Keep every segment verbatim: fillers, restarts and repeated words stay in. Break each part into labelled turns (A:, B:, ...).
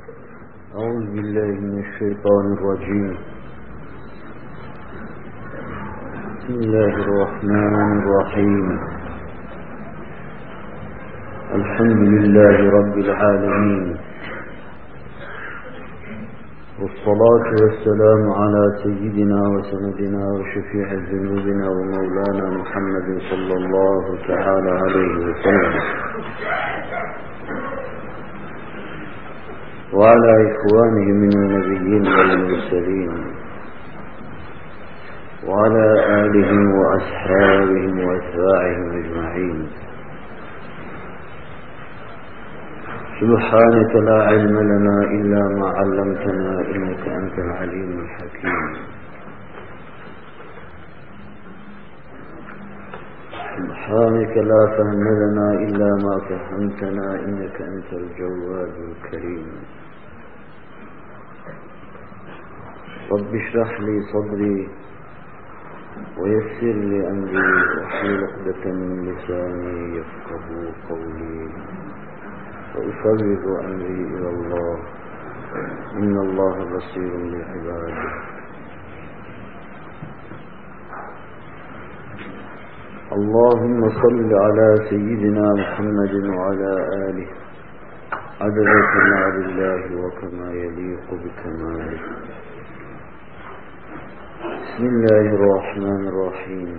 A: أعوذ بالله من الشيطان الرجيم. بسم الله الرحمن الرحيم. الحمد لله رب العالمين، والصلاة والسلام على سيدنا وسندنا وشفيع ذنوبنا ومولانا محمد صلى الله تعالى عليه وسلم، وعلى إخوانه من النبيين والمرسلين، وعلى آلهم وأصحابهم وأتباعهم أجمعين. سبحانك لا علم لنا إلا ما علمتنا إنك أنت العليم الحكيم. سبحانك لا فهم لنا إلا ما فهمتنا إنك أنت الجواد الكريم. رب اشرح لي صدري ويسر لي أمري واحلل عقدة من لساني يفقهوا قولي، وأفوض أمري إلى الله إن الله بصير بعباده. اللهم صل على سيدنا محمد وعلى آله عدد كمال الله وكما يليق بكماله. بسم الله الرحمن الرحيم.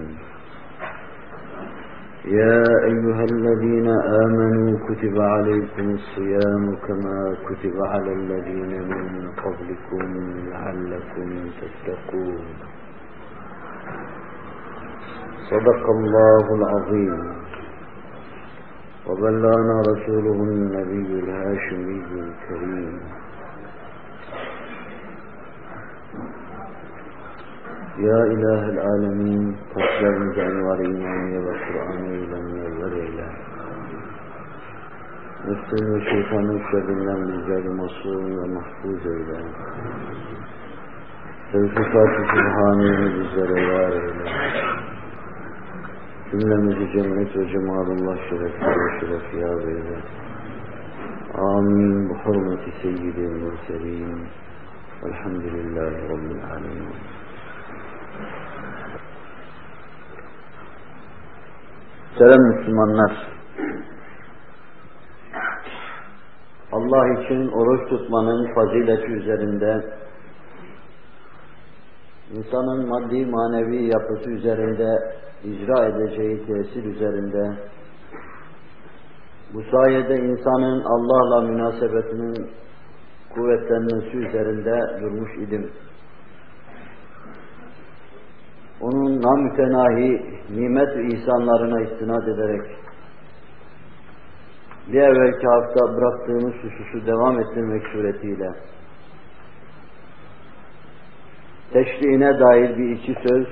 A: يا أيها الذين آمنوا كتب عليكم الصيام كما كتب على الذين من قبلكم لعلكم تتقون. صدق الله العظيم. وبلغنا رسوله النبي الهاشمي الكريم. Ya İlah-ül Alemin, kalplerimize envar-ı imaniye ve Kur'an-ı İlamiye vereyle. Nefsin ve şeytanın şerrinden bizleri masum ve mahfuz eyle. Tevfik-ı Sübhaniye'ni bizlere yar eyle. Cümlemizi cennet ve cemalullah şerefi ve şerefi yar eyle. Amin. Bu hurmeti seyyid-i mürselin. Elhamdülillahi Rabbil alemin. Selam Müslümanlar. Allah için oruç tutmanın fazileti üzerinde, insanın maddi manevi yapısı üzerinde, icra edeceği tesir üzerinde, bu sayede insanın Allah'la münasebetinin kuvvetlenmesi üzerinde durmuş idim. Onun namütenahi nimet ve ihsanlarına istinad ederek bir evvelki hafta bıraktığımız hususu devam ettirmek suretiyle teşriğine dair bir iki söz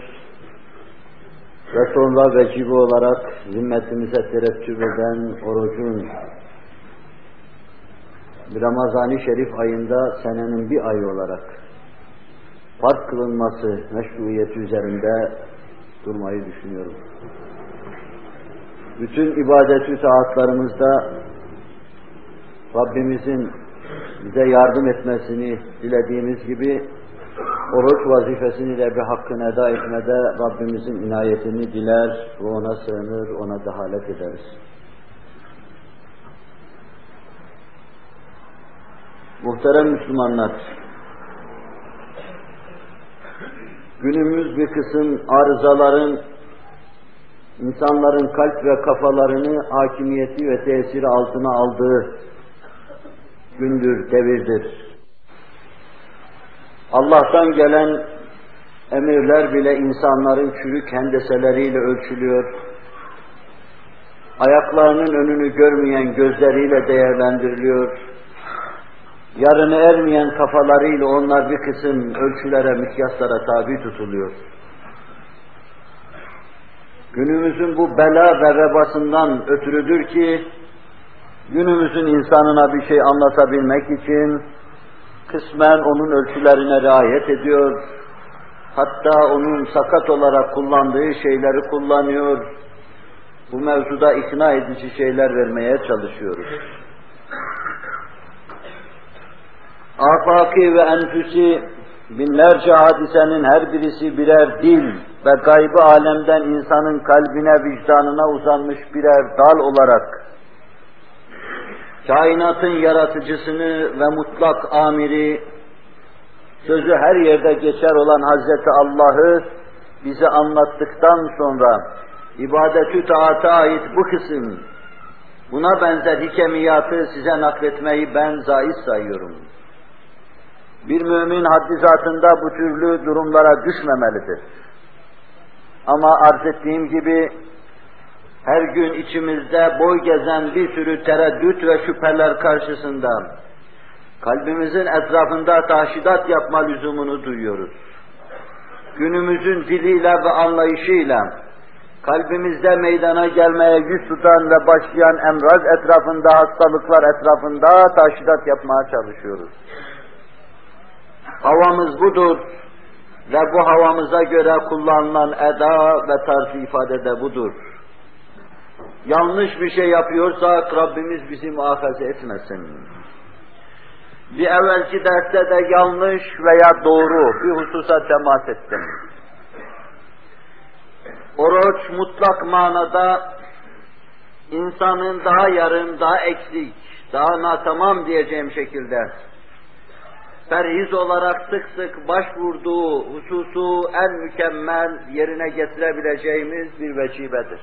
A: ve sonra vecibe olarak zimmetimize terettüp eden orucun Ramazan-ı Şerif ayında senenin bir ayı olarak fark kılınması meşruiyeti üzerinde durmayı düşünüyorum. Bütün ibadet-ü taatlarımızda Rabbimizin bize yardım etmesini dilediğimiz gibi oruç vazifesini de bir hakkını eda etmede Rabbimizin inayetini diler ve ona sığınır, ona dehalet ederiz. Muhterem Müslümanlar, günümüz bir kısım arızaların insanların kalp ve kafalarını hakimiyeti ve tesiri altına aldığı gündür, devirdir. Allah'tan gelen emirler bile insanların çürük hendeseleriyle ölçülüyor. Ayaklarının önünü görmeyen gözleriyle değerlendiriliyor. Yarını ermeyen kafalarıyla onlar bir kısım ölçülere, mikyaslara tabi tutuluyor. Günümüzün bu bela ve vebasından ötürüdür ki, günümüzün insanına bir şey anlatabilmek için kısmen onun ölçülerine riayet ediyor, hatta onun sakat olarak kullandığı şeyleri kullanıyor, bu mevzuda ikna edici şeyler vermeye çalışıyoruz. afaki ve enfüsi binlerce hadisenin her birisi birer dil ve gaybı alemden insanın kalbine, vicdanına uzanmış birer dal olarak kainatın yaratıcısını ve mutlak amiri, sözü her yerde geçer olan Hazreti Allah'ı bize anlattıktan sonra ibadet-ü taata ait bu kısım, buna benzer hikemiyatı size nakletmeyi ben zaiz sayıyorum. Bir mümin haddi zatında bu türlü durumlara düşmemelidir. Ama arz ettiğim gibi her gün içimizde boy gezen bir sürü tereddüt ve şüpheler karşısında kalbimizin etrafında tahşidat yapma lüzumunu duyuyoruz. Günümüzün diliyle ve anlayışıyla kalbimizde meydana gelmeye yüz tutan ve başlayan emraz etrafında, hastalıklar etrafında tahşidat yapmaya çalışıyoruz. Havamız budur ve bu havamıza göre kullanılan eda ve tarz-ı ifade de budur. Yanlış bir şey yapıyorsak Rabbimiz bizi muhafaza etmesin. Bir evvelki derste de yanlış veya doğru bir hususa temas ettim. Oruç mutlak manada insanın daha yarım, daha eksik, daha natamam diyeceğim şekilde perhiz olarak sık sık başvurduğu hususu en mükemmel yerine getirebileceğimiz bir vecibedir.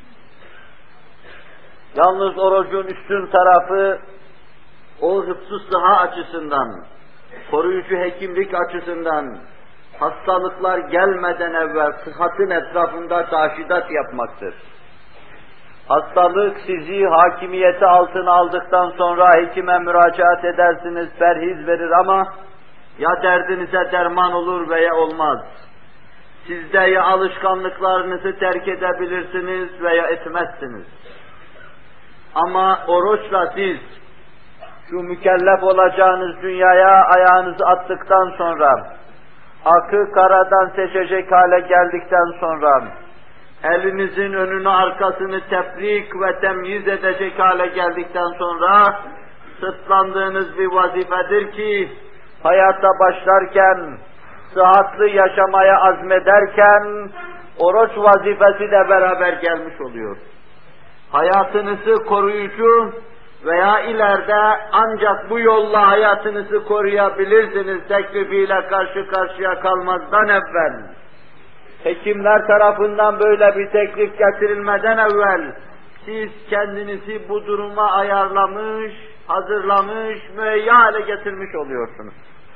A: Yalnız orucun üstün tarafı o hıfz-ı sıha açısından, koruyucu hekimlik açısından hastalıklar gelmeden evvel sıhhatın etrafında taşidat yapmaktır. Hastalık sizi hakimiyeti altına aldıktan sonra hekime müracaat edersiniz, perhiz verir ama ya derdinize derman olur veya olmaz. Sizde ya alışkanlıklarınızı terk edebilirsiniz veya etmezsiniz. Ama oruçla siz şu mükellef olacağınız dünyaya ayağınızı attıktan sonra, akı karadan seçecek hale geldikten sonra, elinizin önünü arkasını tefrik ve temyiz edecek hale geldikten sonra, sırtlandığınız bir vazifedir ki, hayata başlarken, sıhhatli yaşamaya azmederken, oruç vazifesi de beraber gelmiş oluyor. Hayatınızı koruyucu veya ileride ancak bu yolla hayatınızı koruyabilirsiniz teklifiyle karşı karşıya kalmazdan evvel, hekimler tarafından böyle bir teklif getirilmeden evvel, siz kendinizi bu duruma ayarlamış, hazırlamış, müheyya hale getirmiş oluyorsunuz.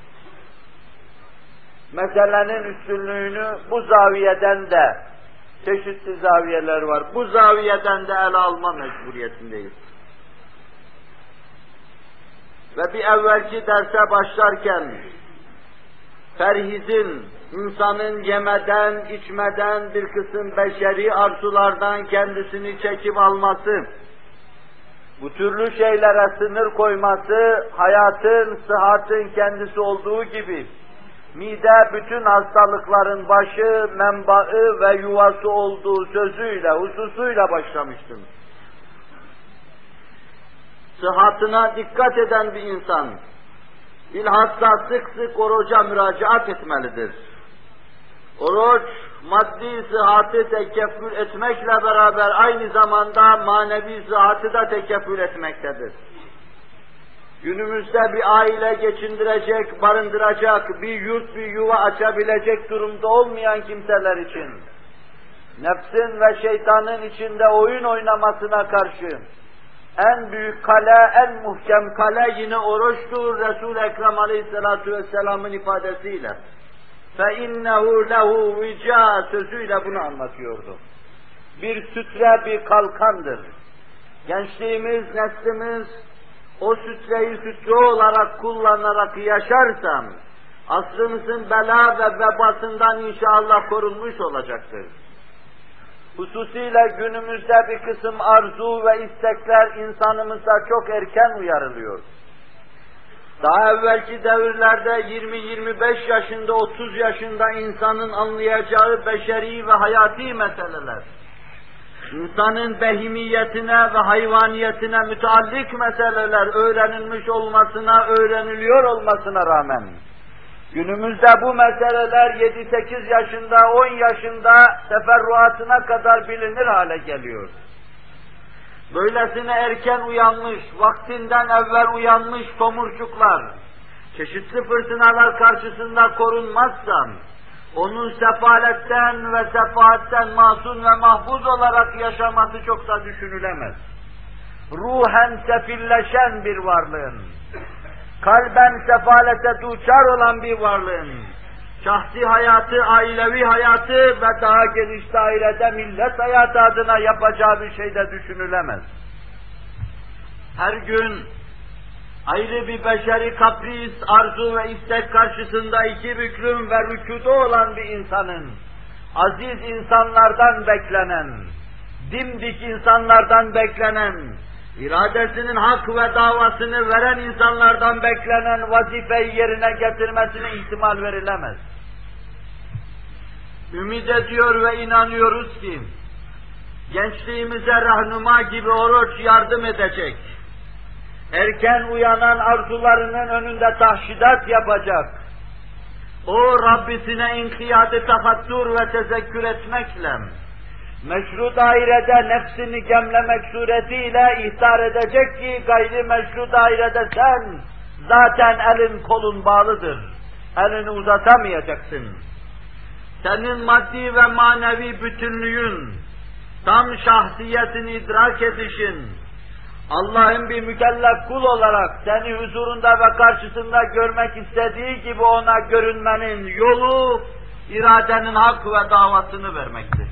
A: Meselenin üstünlüğünü bu zaviyeden de, çeşitli zaviyeler var, bu zaviyeden de ele alma mecburiyetindeyiz. Ve bir evvelki derse başlarken, perhizin, insanın yemeden, içmeden bir kısım beşeri arzulardan kendisini çekip alması, bu türlü şeylere sınır koyması, hayatın, sıhhatın kendisi olduğu gibi, mide bütün hastalıkların başı, menbaı ve yuvası olduğu sözüyle, hususuyla başlamıştım. Sıhhatına dikkat eden bir insan, bilhassa sık sık oruca müracaat etmelidir. Oruç, maddi sıhhatı tekeffül etmekle beraber aynı zamanda manevi sıhhatı da tekeffül etmektedir. Günümüzde bir aile geçindirecek, barındıracak, bir yurt, bir yuva açabilecek durumda olmayan kimseler için, nefsin ve şeytanın içinde oyun oynamasına karşı, en büyük kale, en muhkem kale yine oruçtur Resul-i Ekrem Aleyhisselatü Vesselam'ın ifadesiyle. فَاِنَّهُ لَهُ وِجَا sözüyle bunu anlatıyordu. Bir sütre, bir kalkandır. Gençliğimiz, neslimiz o sütreyi sütre olarak kullanarak yaşarsam, asrımızın bela ve vebasından inşallah korunmuş olacaktır. Hususiyle günümüzde bir kısım arzu ve istekler insanımıza çok erken uyarılıyor. Daha evvelki devirlerde yirmi yirmi beş yaşında, otuz yaşında insanın anlayacağı beşeri ve hayati meseleler, insanın behimiyetine ve hayvaniyetine müteallik meseleler öğrenilmiş olmasına, öğreniliyor olmasına rağmen, günümüzde bu meseleler yedi sekiz yaşında, on yaşında teferruatına kadar bilinir hale geliyor. Böylesine erken uyanmış, vaktinden evvel uyanmış tomurcuklar, çeşitli fırtınalar karşısında korunmazsa, onun sefaletten ve sefaatten masum ve mahfuz olarak yaşaması çok da düşünülemez. Ruhen sefilleşen bir varlığın, kalben sefalete duçar olan bir varlığın, şahsi hayatı, ailevi hayatı ve daha geniş dairede millet hayatı adına yapacağı bir şey de düşünülemez. Her gün ayrı bir beşeri kapris, arzu ve istek karşısında iki büklüm ve rükuda olan bir insanın, aziz insanlardan beklenen, dimdik insanlardan beklenen, iradesinin hak ve davasını veren insanlardan beklenen vazifeyi yerine getirmesine ihtimal verilemez. Ümid ediyor ve inanıyoruz ki, gençliğimize rahnuma gibi oruç yardım edecek, erken uyanan arzularının önünde tahşidat yapacak, o Rabbisine inkiyat-ı tafattur ve tezekkür etmekle, meşru dairede nefsini gemlemek suretiyle ihtar edecek ki, gayri meşru dairede sen zaten elin kolun bağlıdır, elini uzatamayacaksın. Senin maddi ve manevi bütünlüğün, tam şahsiyetini idrak edişin, Allah'ın bir mükellef kul olarak seni huzurunda ve karşısında görmek istediği gibi ona görünmenin yolu, iradenin hak ve davasını vermektir.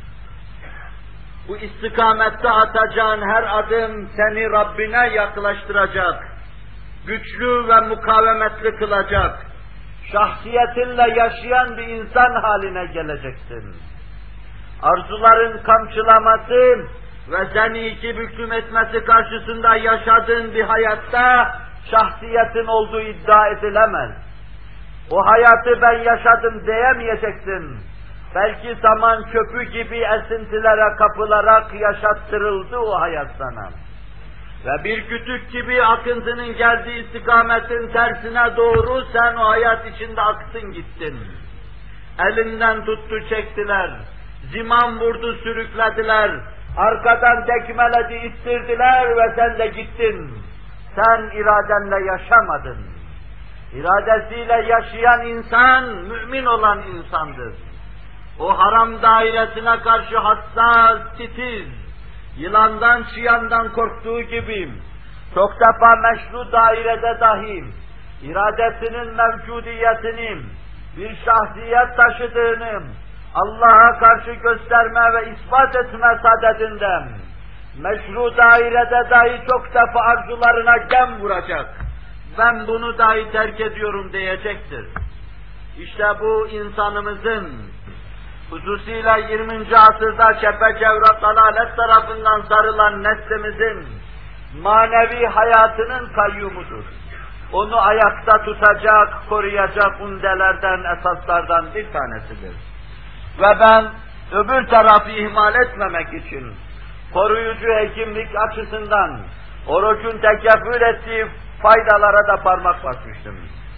A: Bu istikamette atacağın her adım seni Rabbine yaklaştıracak, güçlü ve mukavemetli kılacak, şahsiyetinle yaşayan bir insan haline geleceksin. Arzuların kamçılaması ve seni iki büklüm etmesi karşısında yaşadığın bir hayatta şahsiyetin olduğu iddia edilemez. O hayatı ben yaşadım diyemeyeceksin. Belki zaman çöpü gibi esintilere kapılarak yaşattırıldı o hayat sana. Ve bir kütük gibi akıntının geldiği istikametin tersine doğru sen o hayat içinde aktın gittin. Elinden tuttu çektiler, ziman vurdu sürüklediler, arkadan tekmeledi ittirdiler ve sen de gittin. Sen iradenle yaşamadın. İradesiyle yaşayan insan, mümin olan insandır. O haram dairesine karşı hassas, titiz, yılandan, çıyandan korktuğu gibi, çok defa meşru dairede dahi, iradesinin mevcudiyetini, bir şahsiyet taşıdığını, Allah'a karşı gösterme ve ispat etme sadedinden, meşru dairede dahi çok defa arzularına gem vuracak, ben bunu dahi terk ediyorum diyecektir. İşte bu insanımızın, hususiyle yirminci asırda çepeçevre dalalet tarafından sarılan neslimizin manevi hayatının kayyumudur. Onu ayakta tutacak, koruyacak undelerden, esaslardan bir tanesidir. Ve ben öbür tarafı ihmal etmemek için koruyucu hekimlik açısından orucun tekeffül ettiği faydalara da parmak basmıştım.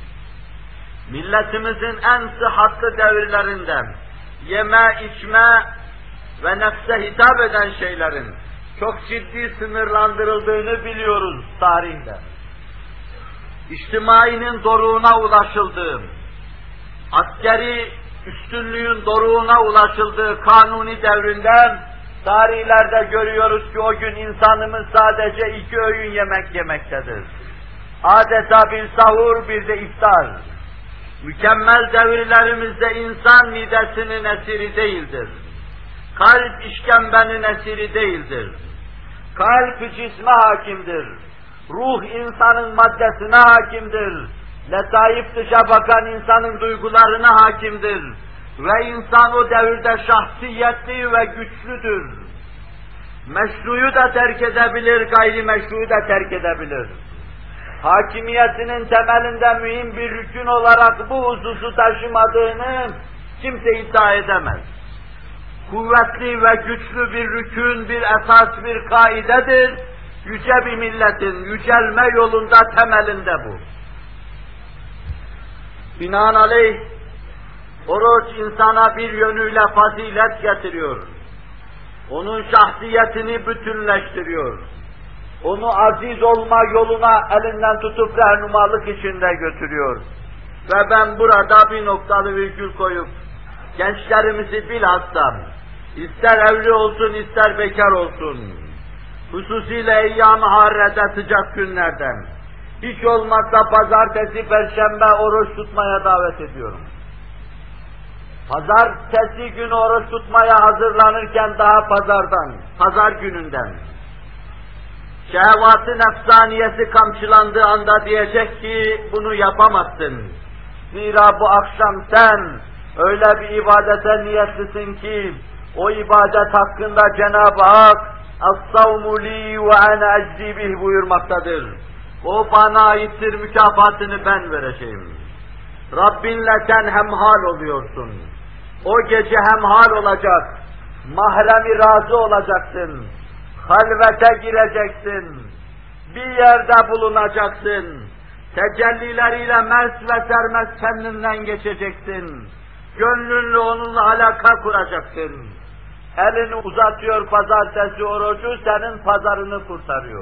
A: Milletimizin en sıhhatli devirlerinden yeme, içme ve nefse hitap eden şeylerin çok ciddi sınırlandırıldığını biliyoruz tarihte. İçtimainin doruğuna ulaşıldığı, askeri üstünlüğün doruğuna ulaşıldığı kanuni devrinden tarihlerde görüyoruz ki o gün insanımız sadece iki öğün yemek yemektedir. Adeta bir sahur, bir de iftar. Mükemmel devirlerimizde insan midesinin esiri değildir. Kalp işkembenin esiri değildir. Kalp cisme hakimdir. Ruh insanın maddesine hakimdir. Letaif dışa bakan insanın duygularına hakimdir. Ve insan o devirde şahsiyetli ve güçlüdür. Meşruyu da terk edebilir, gayrimeşruyu da terk edebilir. Hakimiyetinin temelinde mühim bir rükün olarak bu hususu taşımadığını kimse iddia edemez. kuvvetli ve güçlü bir rükün, bir esas, bir kaidedir. Yüce bir milletin yücelme yolunda temelinde bu. Binaenaleyh, oruç insana bir yönüyle fazilet getiriyor. Onun şahsiyetini bütünleştiriyor. Onu aziz olma yoluna elinden tutup rehnumalık içinde götürüyor. Ve ben burada bir noktalı virgül koyup, gençlerimizi bilhassa, ister evli olsun, ister bekar olsun, hususiyle eyyam-ı harrede sıcak günlerden, hiç olmazsa pazartesi, perşembe oruç tutmaya davet ediyorum. Pazartesi günü oruç tutmaya hazırlanırken daha pazardan, pazar gününden, şehvat-ı nefsaniyesi kamçılandığı anda diyecek ki bunu yapamazsın. Zira bu akşam sen öyle bir ibadete niyetlisin ki o ibadet hakkında Cenab-ı Hak "Es-savmu li ve ana eczi bih" buyurmaktadır. O bana aittir, mükafatını ben vereceğim. Rabbinle sen hemhal oluyorsun. O gece hemhal olacak, mahremi razı olacaksın, halvete gireceksin, bir yerde bulunacaksın, tecellileriyle mers ve sermez kendinden geçeceksin, gönlünle onunla alaka kuracaksın. Elini uzatıyor pazartesi orucu, senin pazarını kurtarıyor.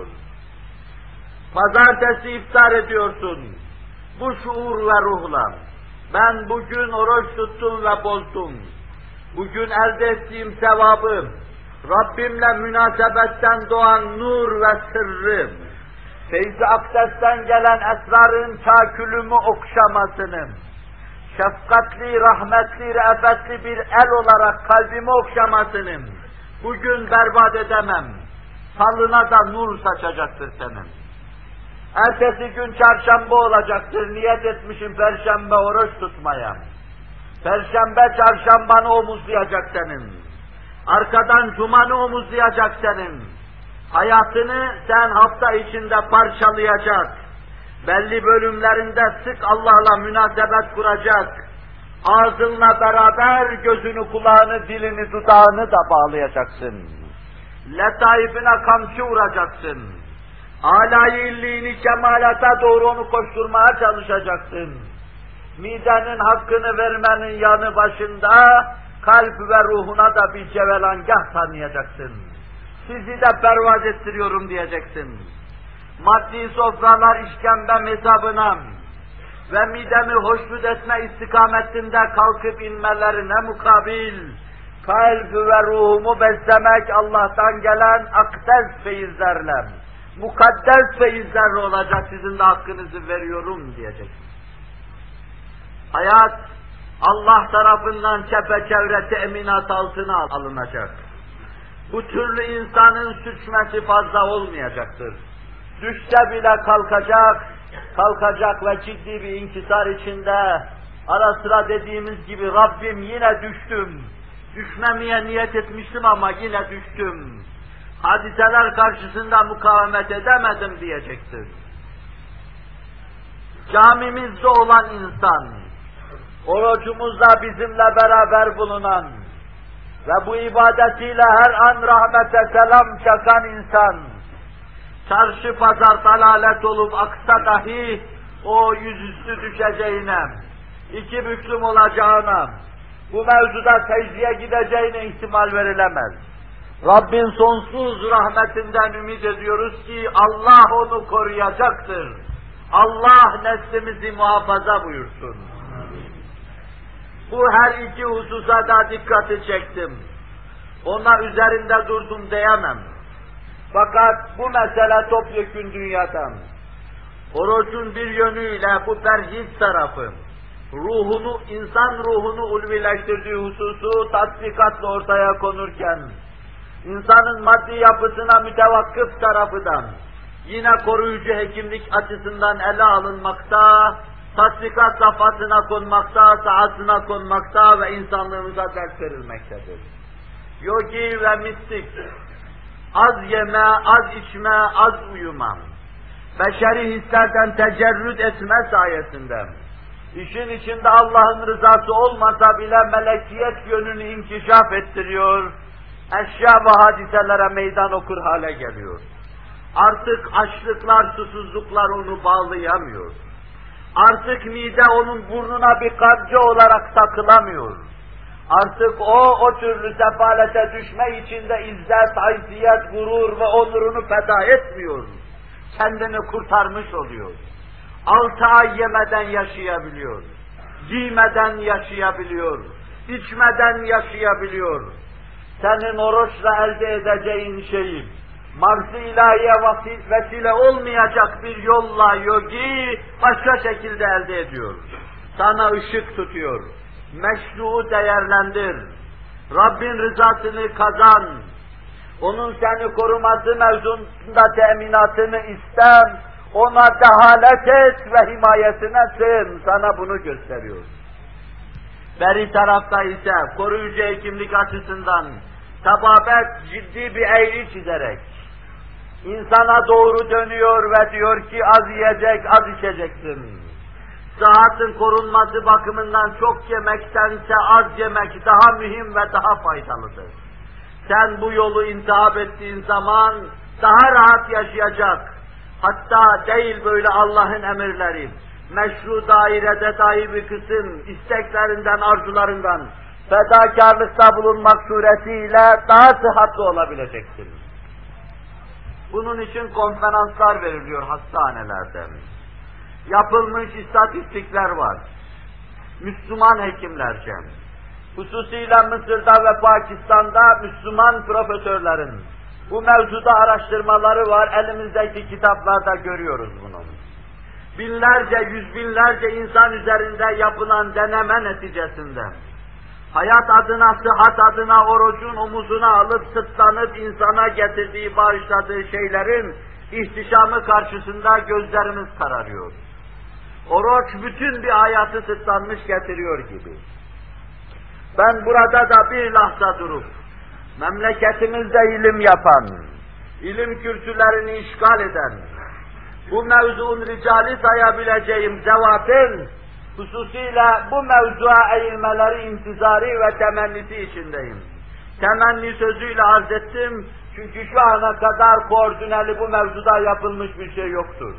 A: Pazartesi iftar ediyorsun, bu şuur ve ruhla. Ben bugün oruç tuttum ve bozdum. Bugün elde ettiğim sevabı, Rabbimle münasebetten doğan nur ve sırrı, feyz-i akdesten gelen esrarın kâkülümü okşamasını, şefkatli, rahmetli, re'fetli bir el olarak kalbimi okşamasını bugün berbat edemem. Salına da nur saçacaktır senin. Ertesi gün çarşamba olacaktır, niyet etmişim perşembe oruç tutmaya. Perşembe çarşambanı omuzlayacak senin. Arkadan cumanı omuzlayacak senin. Hayatını sen hafta içinde parçalayacak. Belli bölümlerinde sık Allah'la münasebet kuracak. Ağzınla beraber gözünü, kulağını, dilini, dudağını da bağlayacaksın. Letaifine kamçı vuracaksın. Âlâ-i illiğini kemalata doğru onu koşturmaya çalışacaksın. Midenin hakkını vermenin yanı başında kalp ve ruhuna da bir cevelangah tanıyacaksın. Sizi de pervaz ettiriyorum diyeceksin. Maddi sofralar işkembe hesabına ve midemi hoşnut etme istikametinde kalkıp inmelerine mukabil kalp ve ruhumu beslemek Allah'tan gelen akdes feyizlerle, mukaddes feyizlerle olacak, sizin de hakkınızı veriyorum diyeceksin. Hayat Allah tarafından çepeçevre teminat altına alınacak. Bu türlü insanın sürçmesi fazla olmayacaktır. Düşse bile kalkacak, kalkacak ve ciddi bir inkisar içinde ara sıra dediğimiz gibi Rabbim yine düştüm, düşmemeye niyet etmiştim ama yine düştüm. Hadiseler karşısında mukavemet edemedim diyecektir. Camimizde olan insan, orucumuzla bizimle beraber bulunan ve bu ibadetiyle her an rahmete selam çakan insan, çarşı pazar dalalet olup aksa dahi o yüzüstü düşeceğine, iki büklüm olacağına, bu mevzuda secdeye gideceğine ihtimal verilemez. Rabbin sonsuz rahmetinden ümit ediyoruz ki Allah onu koruyacaktır. Allah neslimizi muhafaza buyursun. Bu her iki hususa da dikkati çektim. Ona üzerinde durdum diyemem. Fakat bu mesele topyekün dünyadan. Orucun bir yönüyle bu perhiz tarafı, ruhunu, insan ruhunu ulvileştirdiği hususu tatbikatla ortaya konurken, insanın maddi yapısına mütevakkıf tarafından, yine koruyucu hekimlik açısından ele alınmakta, tatbikat safhasına konmakta, sahasına konmakta ve insanlığımıza ders verilmektedir. Yogi ve mistik, az yeme, az içme, az uyuma, beşeri hislerden tecerrüt etme sayesinde, İşin içinde Allah'ın rızası olmasa bile melekiyet yönünü inkişaf ettiriyor, eşya ve hadiselere meydan okur hale geliyor. Artık açlıklar, susuzluklar onu bağlayamıyor. Artık mide onun burnuna bir kabze olarak takılamıyor. Artık o, o türlü sefalete düşme içinde izzet, haysiyet, gurur ve onurunu feda etmiyor. Kendini kurtarmış oluyor. Altı ay yemeden yaşayabiliyor. Giymeden yaşayabiliyor. İçmeden yaşayabiliyor. Senin oruçla elde edeceğin şeyi, Mars-ı ilahiye vesile olmayacak bir yolla yogi başka şekilde elde ediyor. Sana ışık tutuyor. Meşru'u değerlendir. Rabbin rızasını kazan. Onun seni koruması mevzunda teminatını isten. Ona dehalet et ve himayesine sığın. Sana bunu gösteriyor. Beri tarafta ise koruyucu hekimlik açısından tababet ciddi bir eğri çizerek insana doğru dönüyor ve diyor ki az yiyecek, az içeceksin. Sıhhatın korunması bakımından çok yemektense az yemek daha mühim ve daha faydalıdır. Sen bu yolu intihap ettiğin zaman daha rahat yaşayacak, hatta değil böyle Allah'ın emirleri, meşru dairede dahi bir kısım isteklerinden, arzularından fedakarlıkta bulunmak suretiyle daha sıhhatli olabileceksin. Bunun için konferanslar veriliyor hastanelerde. Yapılmış istatistikler var. Müslüman hekimlerce, hususiyle Mısır'da ve Pakistan'da Müslüman profesörlerin bu mevzuda araştırmaları var, elimizdeki kitaplarda görüyoruz bunu. Binlerce, yüz binlerce insan üzerinde yapılan deneme neticesinde, hayat adına, sıhhat adına orucun omuzuna alıp sırtlanıp insana getirdiği, bağışladığı şeylerin ihtişamı karşısında gözlerimiz kararıyor. Oruç bütün bir hayatı sırtlanmış getiriyor gibi. Ben burada da bir lahza durup, memleketimizde ilim yapan, ilim kürsülerini işgal eden, bu mevzuun ricali sayabileceğim zevatın, hususiyle bu mevzuya eğilmeleri intizari ve temennisi içindeyim. Temenni sözüyle arz ettim, çünkü şu ana kadar koordineli bu mevzuda yapılmış bir şey yoktur.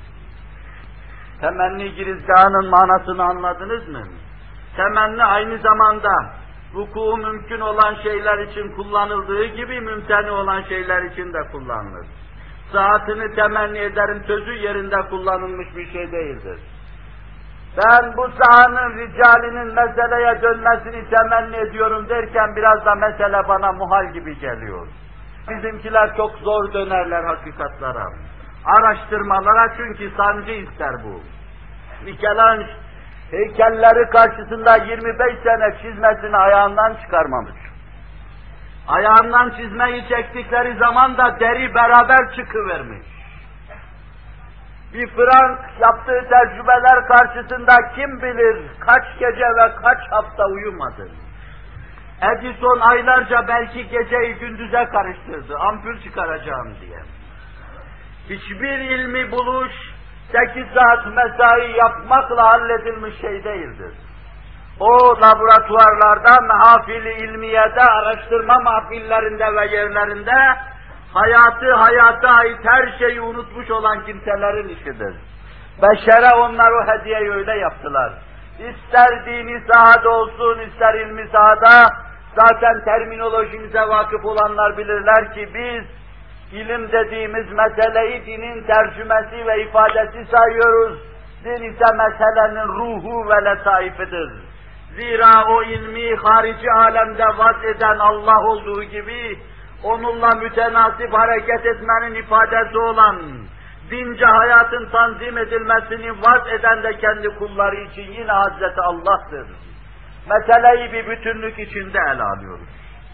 A: Temenni girizgahının manasını anladınız mı? Temenni aynı zamanda vuku mümkün olan şeyler için kullanıldığı gibi mümteni olan şeyler için de kullanılır. Saatini temenni ederim sözü yerinde kullanılmış bir şey değildir. Ben bu sahanın ricalinin meseleye dönmesini temenni ediyorum derken biraz da mesele bana muhal gibi geliyor. Bizimkiler çok zor dönerler hakikatlara, araştırmalara, çünkü sancı ister bu. Michelangelo heykelleri karşısında yirmi beş sene çizmesini ayağından çıkarmamış. Ayağından çizmeyi çektikleri zaman da deri beraber çıkıvermiş. Bir Frank yaptığı tecrübeler karşısında kim bilir kaç gece ve kaç hafta uyumadı. Edison aylarca belki geceyi gündüze karıştırdı, ampul çıkaracağım diye. Hiçbir ilmi buluş, sekiz saat mesai yapmakla halledilmiş şey değildir. O laboratuvarlarda, mahafili ilmiyede, araştırma mahfillerinde ve yerlerinde hayatı, hayata ait her şeyi unutmuş olan kimselerin işidir. Beşere onlar o hediyeyi öyle yaptılar. İster dini sahada olsun, ister ilmi sahada, zaten terminolojimize vakıf olanlar bilirler ki biz, ilim dediğimiz meseleyi dinin tercümesi ve ifadesi sayıyoruz. Din ise meselenin ruhu ve letaifidir. Zira o ilmi harici alemde vaz eden Allah olduğu gibi, onunla mütenasip hareket etmenin ifadesi olan, dince hayatın tanzim edilmesini vaz eden de kendi kulları için yine Hazreti Allah'tır. Meseleyi bir bütünlük içinde ele alıyoruz.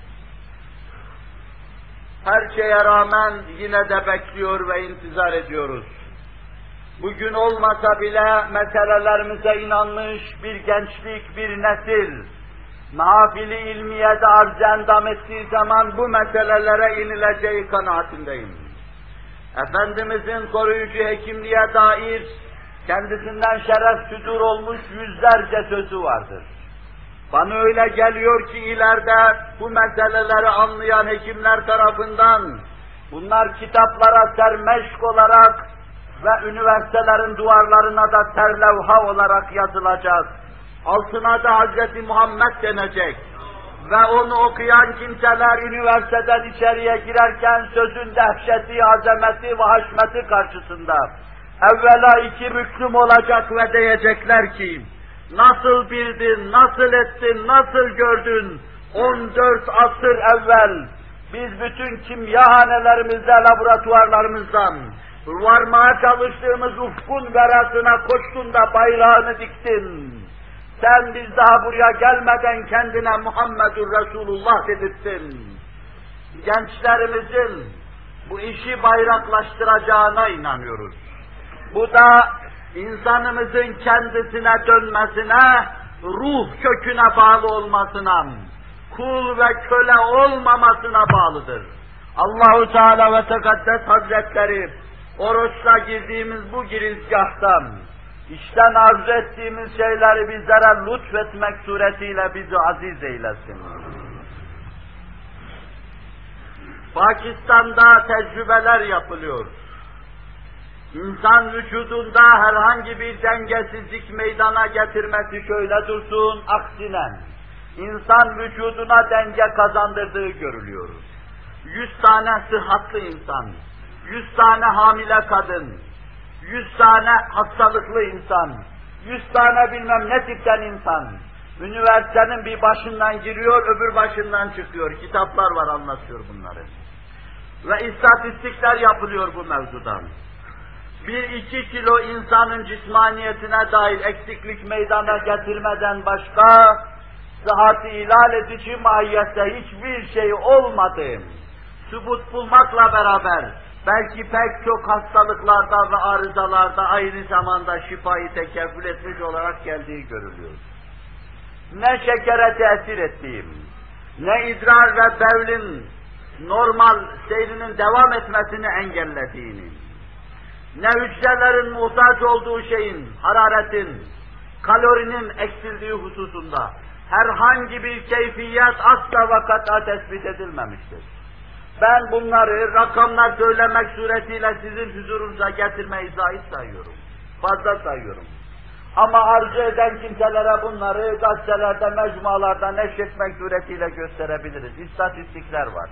A: Her şeye rağmen yine de bekliyor ve intizar ediyoruz. Bugün olmasa bile meselelerimize inanmış bir gençlik, bir nesil, mahafili ilmiyede arz endam ettiği zaman bu meselelere inileceği kanaatindeyim. Efendimizin koruyucu hekimliğe dair kendisinden şeref südur olmuş yüzlerce sözü vardır. Bana öyle geliyor ki ileride bu meseleleri anlayan hekimler tarafından bunlar kitaplara sermeşk olarak ve üniversitelerin duvarlarına da serlevha olarak yazılacak. Altına da Hazreti Muhammed denecek. Ve onu okuyan kimseler üniversiteden içeriye girerken sözün dehşeti, azameti ve haşmeti karşısında evvela iki büklüm olacak ve diyecekler ki nasıl bildin, nasıl ettin, nasıl gördün? on dört asır evvel biz bütün kimyahanelerimizde, laboratuvarlarımızdan varmaya çalıştığımız ufkun verasına koştun da bayrağını diktin. Sen biz daha buraya gelmeden kendine Muhammedur Resulullah dedirttin. Gençlerimizin bu işi bayraklaştıracağına inanıyoruz. Bu da insanımızın kendisine dönmesine, ruh köküne bağlı olmasına, kul ve köle olmamasına bağlıdır. Allahu Teala ve Tekaddes Hazretleri oruçla girdiğimiz bu girizgahtan İşten arzu ettiğimiz şeyleri bizlere lütfetmek suretiyle bizi aziz eylesin. Pakistan'da tecrübeler yapılıyor. İnsan vücudunda herhangi bir dengesizlik meydana getirmesi şöyle dursun, aksine insan vücuduna denge kazandırdığı görülüyor. Yüz tane sıhhatlı insan, yüz tane hamile kadın, yüz tane hastalıklı insan, yüz tane bilmem ne tipten insan, üniversitenin bir başından giriyor, öbür başından çıkıyor. Kitaplar var, anlatıyor bunları. Ve istatistikler yapılıyor bu mevzudan. Bir iki kilo insanın cismaniyetine dair eksiklik meydana getirmeden başka, sıhhati ilal edici mahiyette hiçbir şey olmadı. Sübut bulmakla beraber, belki pek çok hastalıklarda ve arızalarda aynı zamanda şifayı tekeffül etmiş olarak geldiği görülüyor. Ne şekere tesir ettiğim, ne idrar ve bevlin normal seyrinin devam etmesini engellediğini, ne hücrelerin muhtaç olduğu şeyin, hararetin, kalorinin eksildiği hususunda herhangi bir keyfiyet asla ve kat'a tespit edilmemiştir. Ben bunları rakamlar söylemek suretiyle sizin huzurunuza getirmeyi zahit sayıyorum. Fazla sayıyorum. Ama arzu eden kimselere bunları gazetelerde, mecmualarda neşretmek suretiyle gösterebiliriz. İstatistikler var.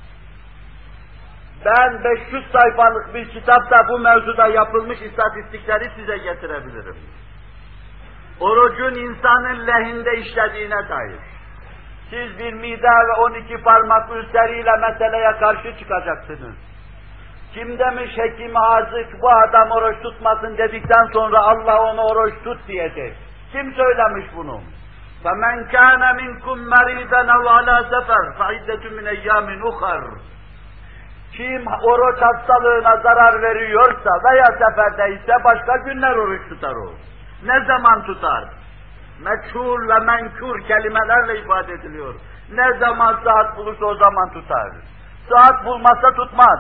A: Ben beş yüz sayfalık bir kitapta bu mevzuda yapılmış istatistikleri size getirebilirim. Orucun insanın lehinde işlediğine dair. Siz bir mide ve on iki parmak ülseriyle meseleye karşı çıkacaksınız. Kim demiş hekim azık bu adam oruç tutmasın dedikten sonra Allah ona oruç tut diyecek. Kim söylemiş bunu? فَمَنْ كَانَ مِنْكُمْ مَرِيدًا اَوْ عَلَى سَفَرٍ فَعِدَّةٌ مِنْ اَيَّامٍ اُخَرٍ Kim oruç hastalığına zarar veriyorsa veya seferdeyse başka günler oruç tutar o. Ne zaman tutar? Meçhul ve menkûr kelimelerle ifade ediliyor. Ne zaman saat bulursa o zaman tutar. Saat bulmazsa tutmaz.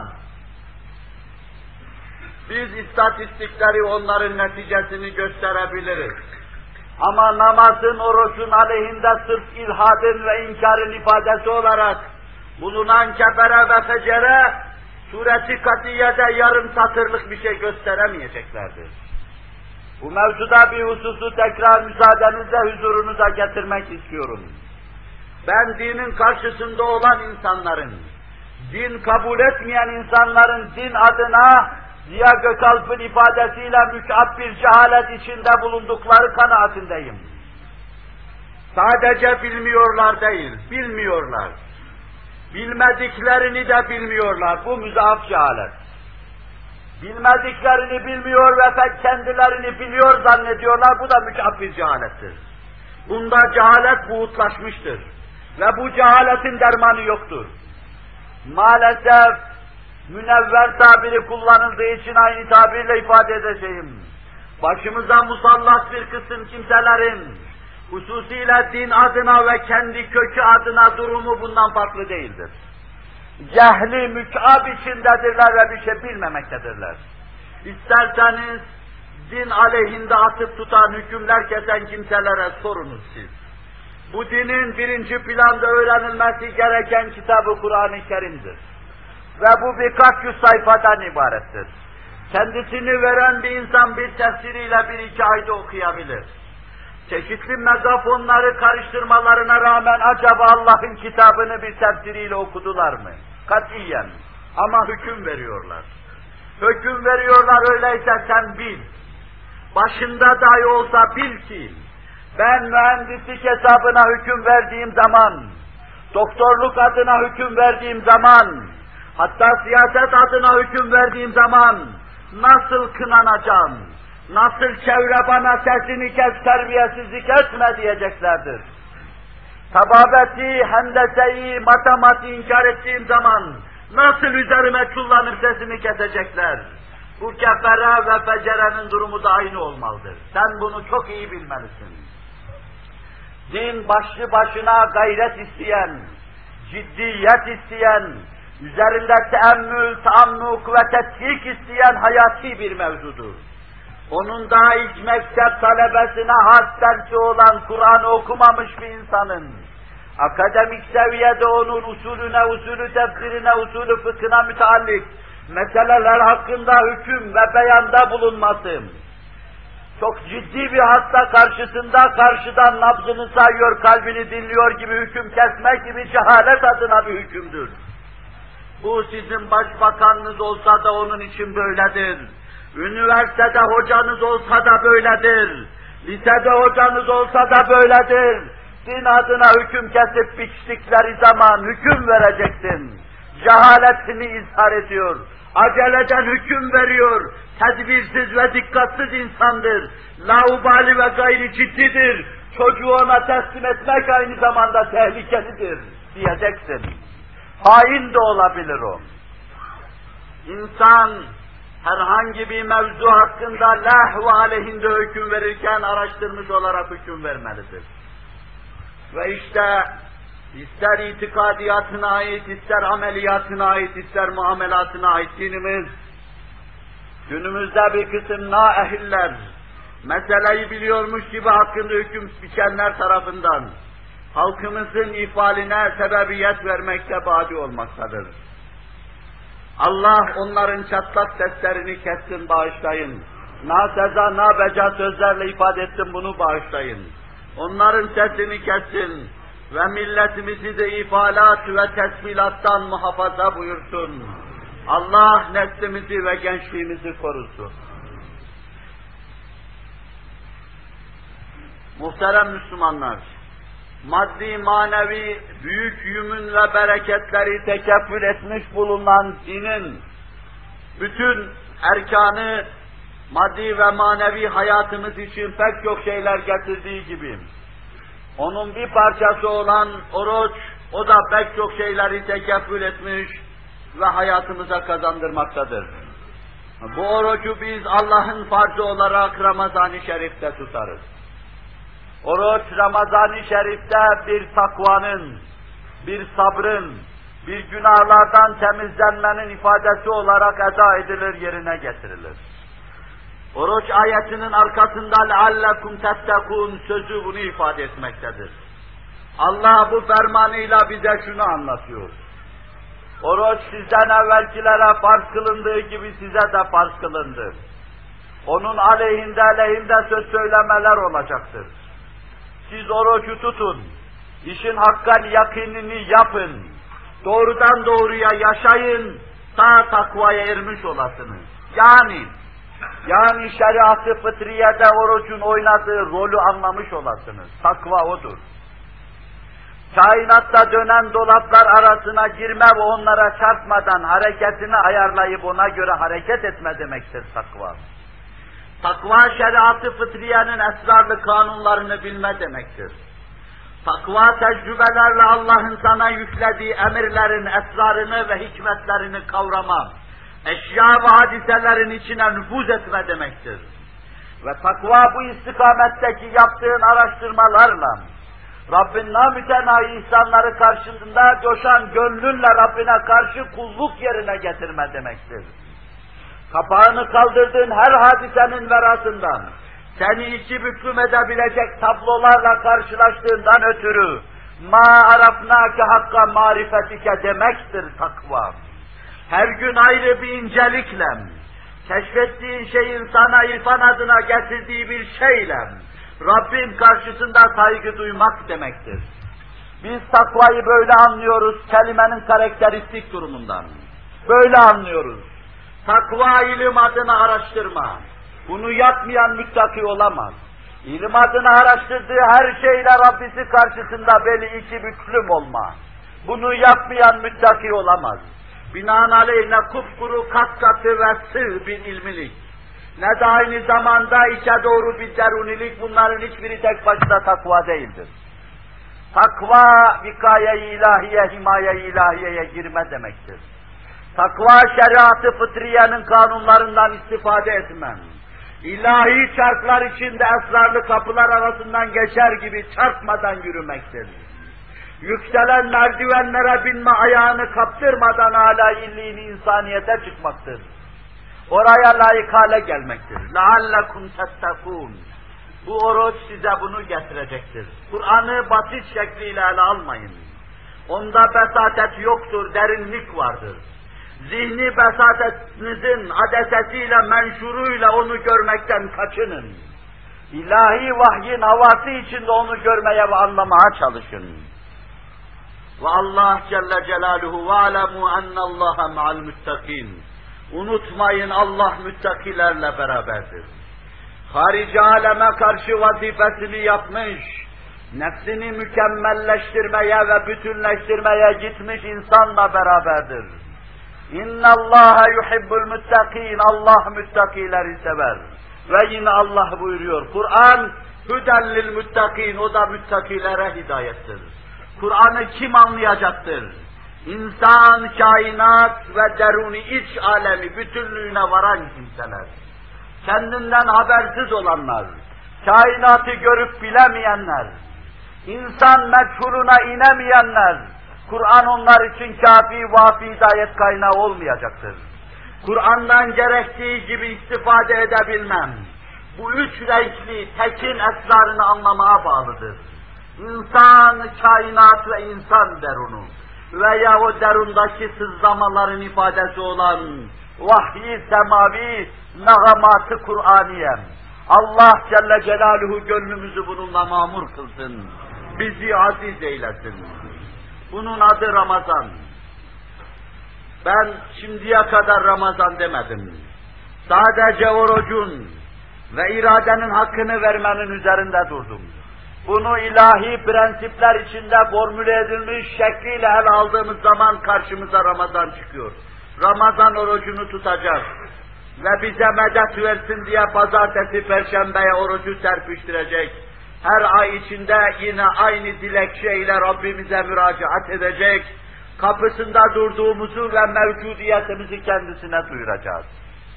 A: Biz istatistikleri onların neticesini gösterebiliriz. Ama namazın, orucun aleyhinde sırf ilhadın ve inkarın ifadesi olarak bulunan kefere ve fecere sureti katiyede yarım satırlık bir şey gösteremeyeceklerdir. Bu mevzuda bir hususu tekrar müsaadenizle huzurunuza getirmek istiyorum. Ben dinin karşısında olan insanların, din kabul etmeyen insanların din adına Ziya Gökalp'ın ifadesiyle mükab bir cehalet içinde bulundukları kanaatindeyim. Sadece bilmiyorlar değil, bilmiyorlar. Bilmediklerini de bilmiyorlar, bu müzaaf cehalet. Bilmediklerini bilmiyor ve pek kendilerini biliyor zannediyorlar, bu da mükab bir cehalettir. Bunda cehalet buğutlaşmıştır ve bu cehaletin dermanı yoktur. Maalesef münevver tabiri kullanıldığı için aynı tabirle ifade edeceğim. Başımıza musallat bir kısım kimselerin hususiyle din adına ve kendi kökü adına durumu bundan farklı değildir. Cehli mükab içindedirler ve bir şey bilmemektedirler. İsterseniz din aleyhinde atıp tutan, hükümler kesen kimselere sorunuz siz. Bu dinin birinci planda öğrenilmesi gereken kitabı Kur'an-ı Kerim'dir. Ve bu birkaç yüz sayfadan ibarettir. Kendisini veren bir insan bir tefsiriyle bir iki ayda okuyabilir. Çeşitli megafonları karıştırmalarına rağmen acaba Allah'ın kitabını bir tefsiriyle okudular mı? Katiyen. Ama hüküm veriyorlar. Hüküm veriyorlar, öyleyse sen bil. Başında dahi olsa bil ki, ben mühendislik hesabına hüküm verdiğim zaman, doktorluk adına hüküm verdiğim zaman, hatta siyaset adına hüküm verdiğim zaman, nasıl kınanacağım, nasıl çevre bana sesini kes, terbiyesizlik etme diyeceklerdir. Tababeti, hendeseyi, matematiği inkar ettiğim zaman, nasıl üzerime çullanıp sesimi kesecekler? Bu kefere ve fecerenin durumu da aynı olmalıdır. Sen bunu çok iyi bilmelisin. Din başlı başına gayret isteyen, ciddiyet isteyen, üzerinde teemmül, taammuk ve tetkik isteyen hayati bir mevzudur. Onun da ilk mektep talebesine has dersi olan Kur'an'ı okumamış bir insanın, akademik seviyede onun usulüne, usulü tefsirine, usulü fıkhına müteallik meseleler hakkında hüküm ve beyanda bulunması, çok ciddi bir hasta karşısında karşıdan nabzını sayıyor, kalbini dinliyor gibi hüküm kesmek gibi cehalet adına bir hükümdür. Bu sizin başbakanınız olsa da onun için böyledir. Üniversitede hocanız olsa da böyledir. Lisede hocanız olsa da böyledir. Din adına hüküm kesip biçtikleri zaman hüküm vereceksin. Cehaletini izhar ediyor. Aceleden hüküm veriyor. Tedbirsiz ve dikkatsiz insandır. Laubali ve gayri ciddidir. Çocuğu ona teslim etmek aynı zamanda tehlikelidir diyeceksin. Hain de olabilir o. İnsan herhangi bir mevzu hakkında lehv aleyhinde hüküm verirken araştırmış olarak hüküm vermelidir. Ve işte ister itikadiyatına ait, ister ameliyatına ait, ister muamelatına ait dinimiz, günümüzde bir kısım naehiller, meseleyi biliyormuş gibi hakkında hüküm biçenler tarafından halkımızın ifaline sebebiyet vermekte badi olmaktadır. Allah onların çatlak seslerini kessin, bağışlayın. Na seza, na beca sözlerle ifade ettim, bunu bağışlayın. Onların sesini kessin ve milletimizi de ifalat ve tesvilattan muhafaza buyursun. Allah neslimizi ve gençliğimizi korusun. Muhterem Müslümanlar, maddi manevi büyük yümün ve bereketleri tekeffül etmiş bulunan dinin bütün erkanı maddi ve manevi hayatımız için pek çok şeyler getirdiği gibi onun bir parçası olan oruç, o da pek çok şeyleri tekeffül etmiş ve hayatımıza kazandırmaktadır. Bu orucu biz Allah'ın farzı olarak Ramazan-ı Şerif'te tutarız. Oruç Ramazan-ı Şerif'te bir takvanın, bir sabrın, bir günahlardan temizlenmenin ifadesi olarak eda edilir, yerine getirilir. Oruç ayetinin arkasında لَعَلَّكُمْ تَتَّقُونَ sözü bunu ifade etmektedir. Allah bu fermanıyla bize şunu anlatıyor. Oruç sizden evvelkilere farz kılındığı gibi size de farz kılındı. Onun aleyhinde aleyhinde söz söylemeler olacaktır. Siz orucu tutun, işin hakkan yakinini yapın, doğrudan doğruya yaşayın, ta takvaya ermiş olasınız. Yani, yani şeriat-ı fıtriyede orucun oynadığı rolü anlamış olasınız. Takva odur. Kainatta dönen dolaplar arasına girme ve onlara çarpmadan hareketini ayarlayıp ona göre hareket etme demektir takva. Takva şeriat-ı fıtriyenin esrarlı kanunlarını bilme demektir. Takva tecrübelerle Allah'ın sana yüklediği emirlerin esrarını ve hikmetlerini kavrama, eşya ve hadiselerin içine nüfuz etme demektir. Ve takva bu istikametteki yaptığın araştırmalarla, Rabbin namütenahi ihsanları karşısında coşan gönlünle Rabbine karşı kulluk yerine getirme demektir. kapağını kaldırdığın her hadisenin verasından, seni içi büklüm edebilecek tablolarla karşılaştığından ötürü, مَا عَرَفْنَاكَ حَقَّ مَعْرِفَتِكَ demektir takva. Her gün ayrı bir incelikle, keşfettiğin şeyin sana irfan adına getirdiği bir şeyle, Rabbin karşısında saygı duymak demektir. Biz takvayı böyle anlıyoruz, kelimenin karakteristik durumundan. Böyle anlıyoruz. Takva ilim adına araştırma. Bunu yapmayan müttaki olamaz. İlim adına araştırdığı her şeyle Rabbisi karşısında beli iki büklüm olma. Bunu yapmayan müttaki olamaz. Binaenaleyh ne kupkuru kat katı ve sığ bir ilmilik, ne de aynı zamanda içe doğru bir derunilik, bunların hiçbiri tek başına takva değildir. Takva, vikaye-i ilahiye, himaye-i ilahiyeye girme demektir. Takva, şeriat-ı fıtriyenin kanunlarından istifade etmem. İlahi çarklar içinde esrarlı kapılar arasından geçer gibi çarpmadan yürümektir. Yükselen merdivenlere binme, ayağını kaptırmadan âlâ illiğini insaniyete çıkmaktır. Oraya layık hale gelmektir. لَعَلَّكُمْ تَتَّقُونَ. Bu oruç size bunu getirecektir. Kur'an'ı basit şekliyle ele almayın. Onda besatet yoktur, derinlik vardır. Zihni besatetinizin adesetiyle, menşuruyla onu görmekten kaçının. İlahi vahyin havası içinde onu görmeye ve anlamaya çalışın. Ve Allah Celle Celaluhu ve alemu ennallaha ma'al muttakin. Unutmayın, Allah müttakilerle beraberdir. Harici aleme karşı vazifesini yapmış, nefsini mükemmelleştirmeye ve bütünleştirmeye gitmiş insanla beraberdir. İnna Allaha yuhibbul muttakin. Allah müttakileri sever. Ve yine Allah buyuruyor. Kur'an hüden lil muttakin. O da müttakilere hidayettir. Kur'an'ı kim anlayacaktır? İnsan, kainat ve deruni iç alemi bütünlüğüne varan kimseler. Kendinden habersiz olanlar, kainatı görüp bilemeyenler, insan meçhuluna inemeyenler, Kur'an onlar için kafi, vafi hidayet kaynağı olmayacaktır. Kur'an'dan gerektiği gibi istifade edebilmem, bu üç renkli tekin esrarını anlamaya bağlıdır. İnsan, kainat ve insan derunu veya o derundaki sızlamaların ifadesi olan vahyi semavi, nagamat-ı Kur'aniye. Allah Celle Celaluhu gönlümüzü bununla mamur kılsın, bizi aziz eylesin. Bunun adı Ramazan. Ben şimdiye kadar Ramazan demedim. Sadece orucun ve iradenin hakkını vermenin üzerinde durdum. Bunu ilahi prensipler içinde formüle edilmiş şekliyle ele aldığımız zaman karşımıza Ramazan çıkıyor. Ramazan orucunu tutacak ve bize medet versin diye pazartesi, perşembeye orucu serpiştirecek. Her ay içinde yine aynı dilekçeyle Rabbimize müracaat edecek. Kapısında durduğumuzu ve mevcudiyetimizi kendisine duyuracağız.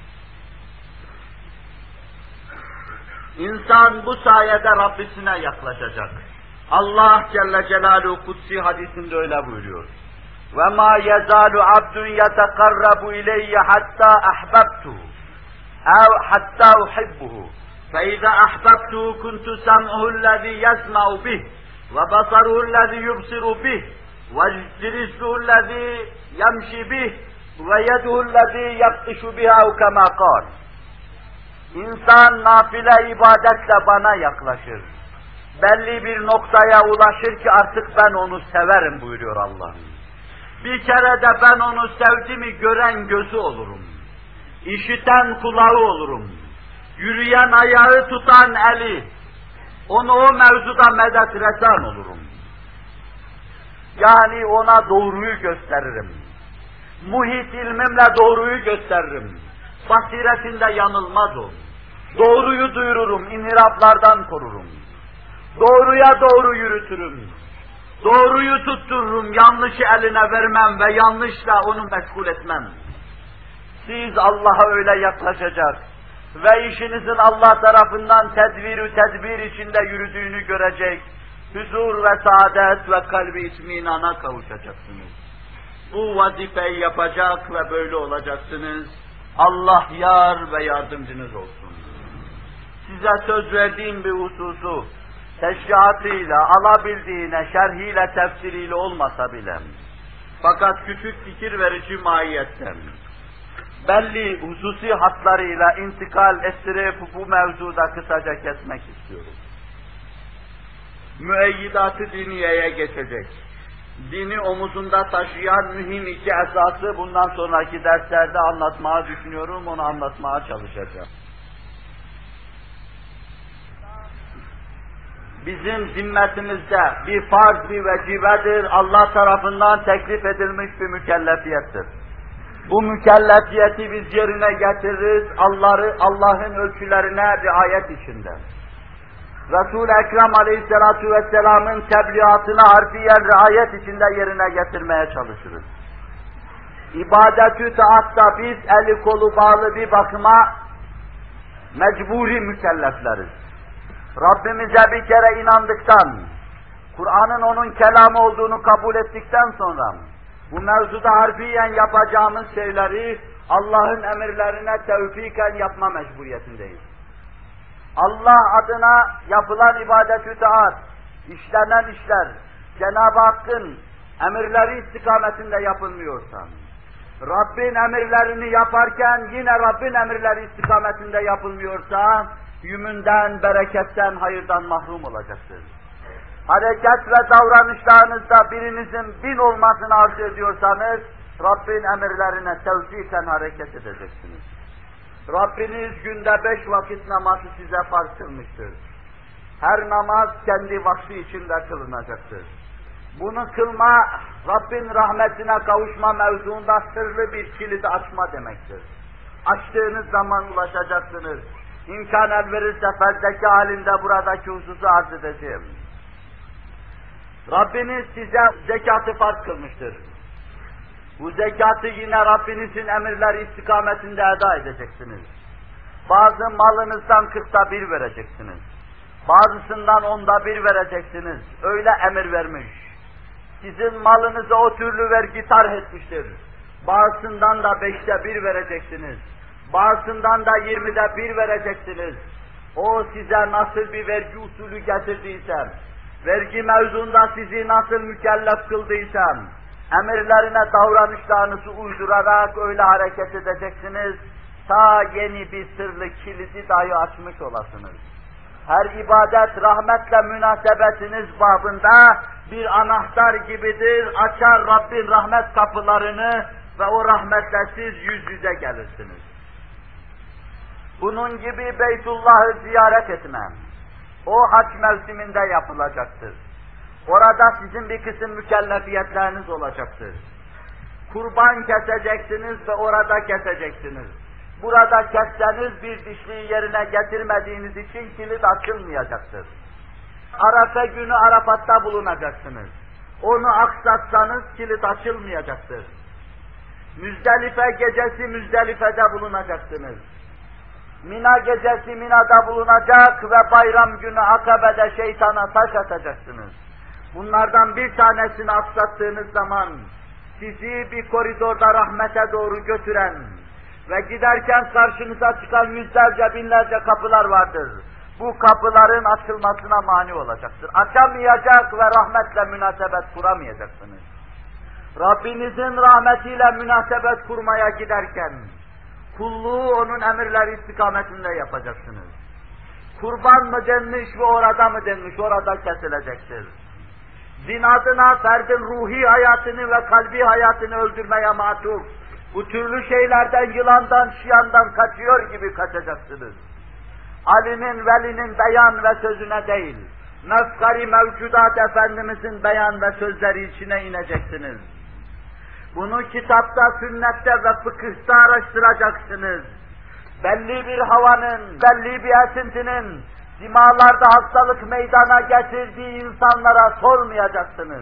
A: İnsan bu sayede Rabbisine yaklaşacak. Allah Celle Celaluhu kutsi hadisinde öyle buyuruyor. وَمَا يَزَالُ عَبْدٌ يَتَقَرَّبُ إِلَيَّ حَتَّى أَحْبَبْتُهُ أَوْ حَتَّى أُحِبُّهُ فَإِذَا أَحْبَبْتُهُ كُنْتُ سَمْعُهُ الَّذِي يَسْمَعُ بِهِ وَبَصَرُهُ الَّذِي يُبْصِرُ بِهِ وَرِجْلُهُ الَّذِي يَمْشِي بِهِ وَيَدُهُ الَّذِي يَبْطِشُ بِهَا كَمَا قَالَ. İnsan nafile ibadetle bana yaklaşır. Belli bir noktaya ulaşır ki artık ben onu severim buyuruyor Allah. Bir kere de ben onu sevdiğimi gören gözü olurum. İşiten kulağı olurum. Yürüyen ayağı tutan eli. Onu o mevzuda medet resan olurum. Yani ona doğruyu gösteririm. Muhit ilmimle doğruyu gösteririm. Basiretinde yanılmaz o. Doğruyu duyururum, inhiraflardan korurum. Doğruya doğru yürütürüm. Doğruyu tuttururum, yanlışı eline vermem ve yanlışla onu meşgul etmem. Siz Allah'a öyle yaklaşacak ve işinizin Allah tarafından tedbir-ü tedbir içinde yürüdüğünü görecek, huzur ve saadet ve kalbi itminana kavuşacaksınız. Bu vazifeyi yapacak ve böyle olacaksınız. Allah yar ve yardımcınız olsun. Size söz verdiğim bir hususu, teşrihatıyla, alabildiğine, şerhiyle, tefsiriyle olmasa bile, fakat küçük fikir verici mahiyetten, belli hususi hatlarıyla intikal ettirip bu mevzuda kısaca kesmek istiyorum. Müeyyidat-ı diniyeye geçecek. Dini omuzunda taşıyan mühim iki esası bundan sonraki derslerde anlatmaya düşünüyorum, onu anlatmaya çalışacağım. Bizim zimmetimizde bir farz, bir vecibedir, Allah tarafından teklif edilmiş bir mükellefiyettir. Bu mükellefiyeti biz yerine getiririz, Allah'ı, Allah'ın ölçülerine riayet içinde. Resul-i Ekrem Aleyhisselatü Vesselam'ın tebliğatına harfiyen riayet içinde yerine getirmeye çalışırız. İbadet-ü taatta biz eli kolu bağlı bir bakıma mecburi mükellefleriz. Rabbimize bir kere inandıktan, Kur'an'ın onun kelamı olduğunu kabul ettikten sonra, bu mevzuda harfiyen yapacağımız şeyleri Allah'ın emirlerine tevfiken yapma mecburiyetindeyiz. Allah adına yapılan ibadet-ü taat, işlenen işler, Cenab-ı Hakk'ın emirleri istikametinde yapılmıyorsa, Rabbin emirlerini yaparken yine Rabbin emirleri istikametinde yapılmıyorsa, yümünden, bereketten, hayırdan mahrum olacaksınız. Hareket ve davranışlarınızda birinizin bin olmasını arzu ediyorsanız, Rabbin emirlerine tevfiken hareket edeceksiniz. Rabbiniz günde beş vakit namazı size farz kılmıştır. Her namaz kendi vakti içinde kılınacaktır. Bunu kılma, Rabbin rahmetine kavuşma mevzuunda sırlı bir kilidi açma demektir. Açtığınız zaman ulaşacaksınız. İmkan el verirse fezleke halinde buradaki hususu arz edeceğim. Rabbiniz size zekatı farz kılmıştır. Bu zekatı yine Rabbinizin emirleri istikametinde eda edeceksiniz. Bazı malınızdan kırkta bir vereceksiniz. Bazısından onda bir vereceksiniz. Öyle emir vermiş. Sizin malınıza o türlü vergi tarh etmiştir. Bazısından da beşte bir vereceksiniz. Bazısından da yirmide bir vereceksiniz. O size nasıl bir vergi usulü getirdiyse, vergi mevzuunda sizi nasıl mükellef kıldıysam, emirlerine davranışlarınızı uydurarak öyle hareket edeceksiniz, ta yeni bir sırlı kilidi dahi açmış olasınız. Her ibadet rahmetle münasebetiniz babında bir anahtar gibidir, açar Rabbin rahmet kapılarını ve o rahmetle siz yüz yüze gelirsiniz. Bunun gibi Beytullah'ı ziyaret etmem, o hac mevsiminde yapılacaktır. Orada sizin bir kısım mükellefiyetleriniz olacaktır. Kurban keseceksiniz ve orada keseceksiniz. Burada kesseniz bir dişliği yerine getirmediğiniz için kilit açılmayacaktır. Arafa günü Arafat'ta bulunacaksınız. Onu aksatsanız kilit açılmayacaktır. Müzdelife gecesi Müzdelife'de bulunacaksınız. Mina gecesi Mina'da bulunacak ve bayram günü Akabe'de şeytana taş atacaksınız. Bunlardan bir tanesini aksattığınız zaman sizi bir koridorda rahmete doğru götüren ve giderken karşınıza çıkan yüzlerce binlerce kapılar vardır. Bu kapıların açılmasına mani olacaktır. Açamayacak ve rahmetle münasebet kuramayacaksınız. Rabbinizin rahmetiyle münasebet kurmaya giderken kulluğu onun emirleri istikametinde yapacaksınız. Kurban mı denmiş ve orada mı denmiş, orada kesilecektir. Zinadına ferdin ruhi hayatını ve kalbi hayatını öldürmeye matuf, bu türlü şeylerden, yılandan, şiyandan kaçıyor gibi kaçacaksınız. Ali'nin, velinin beyan ve sözüne değil, mefkari mevcudat Efendimizin beyan ve sözleri içine ineceksiniz. Bunu kitapta, sünnette ve fıkıhta araştıracaksınız. Belli bir havanın, belli bir esintinin dimalarda hastalık meydana getirdiği insanlara sormayacaksınız.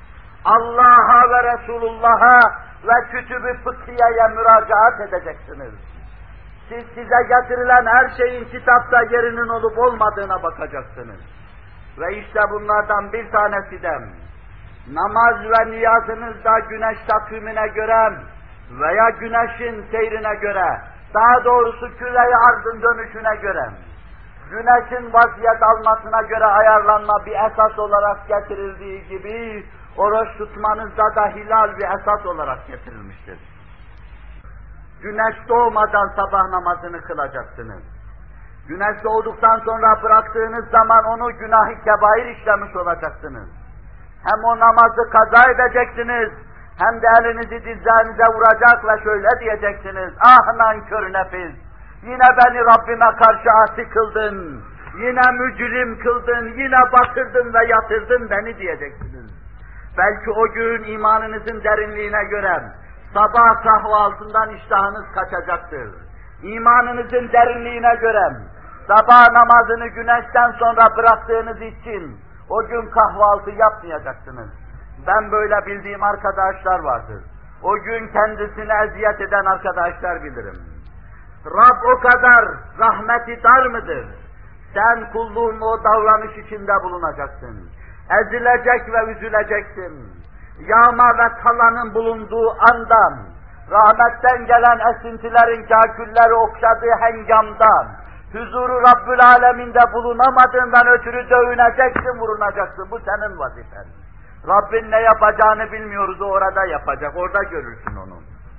A: Allah'a ve Resulullah'a ve kütüb-i fıkhiyeye müracaat edeceksiniz. Siz size getirilen her şeyin kitapta yerinin olup olmadığına bakacaksınız. Ve işte bunlardan bir tanesi de namaz ve niyazınızda güneş takvimine göre veya güneşin seyrine göre daha doğrusu küre-i arzın dönüşüne göre, güneşin vaziyet almasına göre ayarlanma bir esas olarak getirildiği gibi, oruç tutmanızda da hilal bir esas olarak getirilmiştir. Güneş doğmadan sabah namazını kılacaksınız. Güneş doğduktan sonra bıraktığınız zaman onu günah-ı kebair işlemiş olacaksınız. Hem o namazı kaza edeceksiniz, hem de elinizi dizlerinize vuracak ve şöyle diyeceksiniz: ah nankör nefis, yine beni Rabbime karşı asi kıldın, yine mücrim kıldın, yine batırdın ve yatırdın beni diyeceksiniz. Belki o gün imanınızın derinliğine göre sabah kahvaltısından iştahınız kaçacaktır. İmanınızın derinliğine göre sabah namazını güneşten sonra bıraktığınız için o gün kahvaltı yapmayacaksınız. Ben böyle bildiğim arkadaşlar vardır. O gün kendisine eziyet eden arkadaşlar bilirim. Rab o kadar rahmeti dar mıdır? Sen kulluğun o davranış içinde bulunacaksın. Ezilecek ve üzüleceksin. Yağma ve talanın bulunduğu andan, rahmetten gelen esintilerin kakülleri okşadığı hengamdan, huzuru Rabbül Alemin'de bulunamadığından ötürü dövüneceksin, vurunacaksın. Bu senin vazifen. Rabbin ne yapacağını bilmiyoruz, o orada yapacak, orada görürsün onu.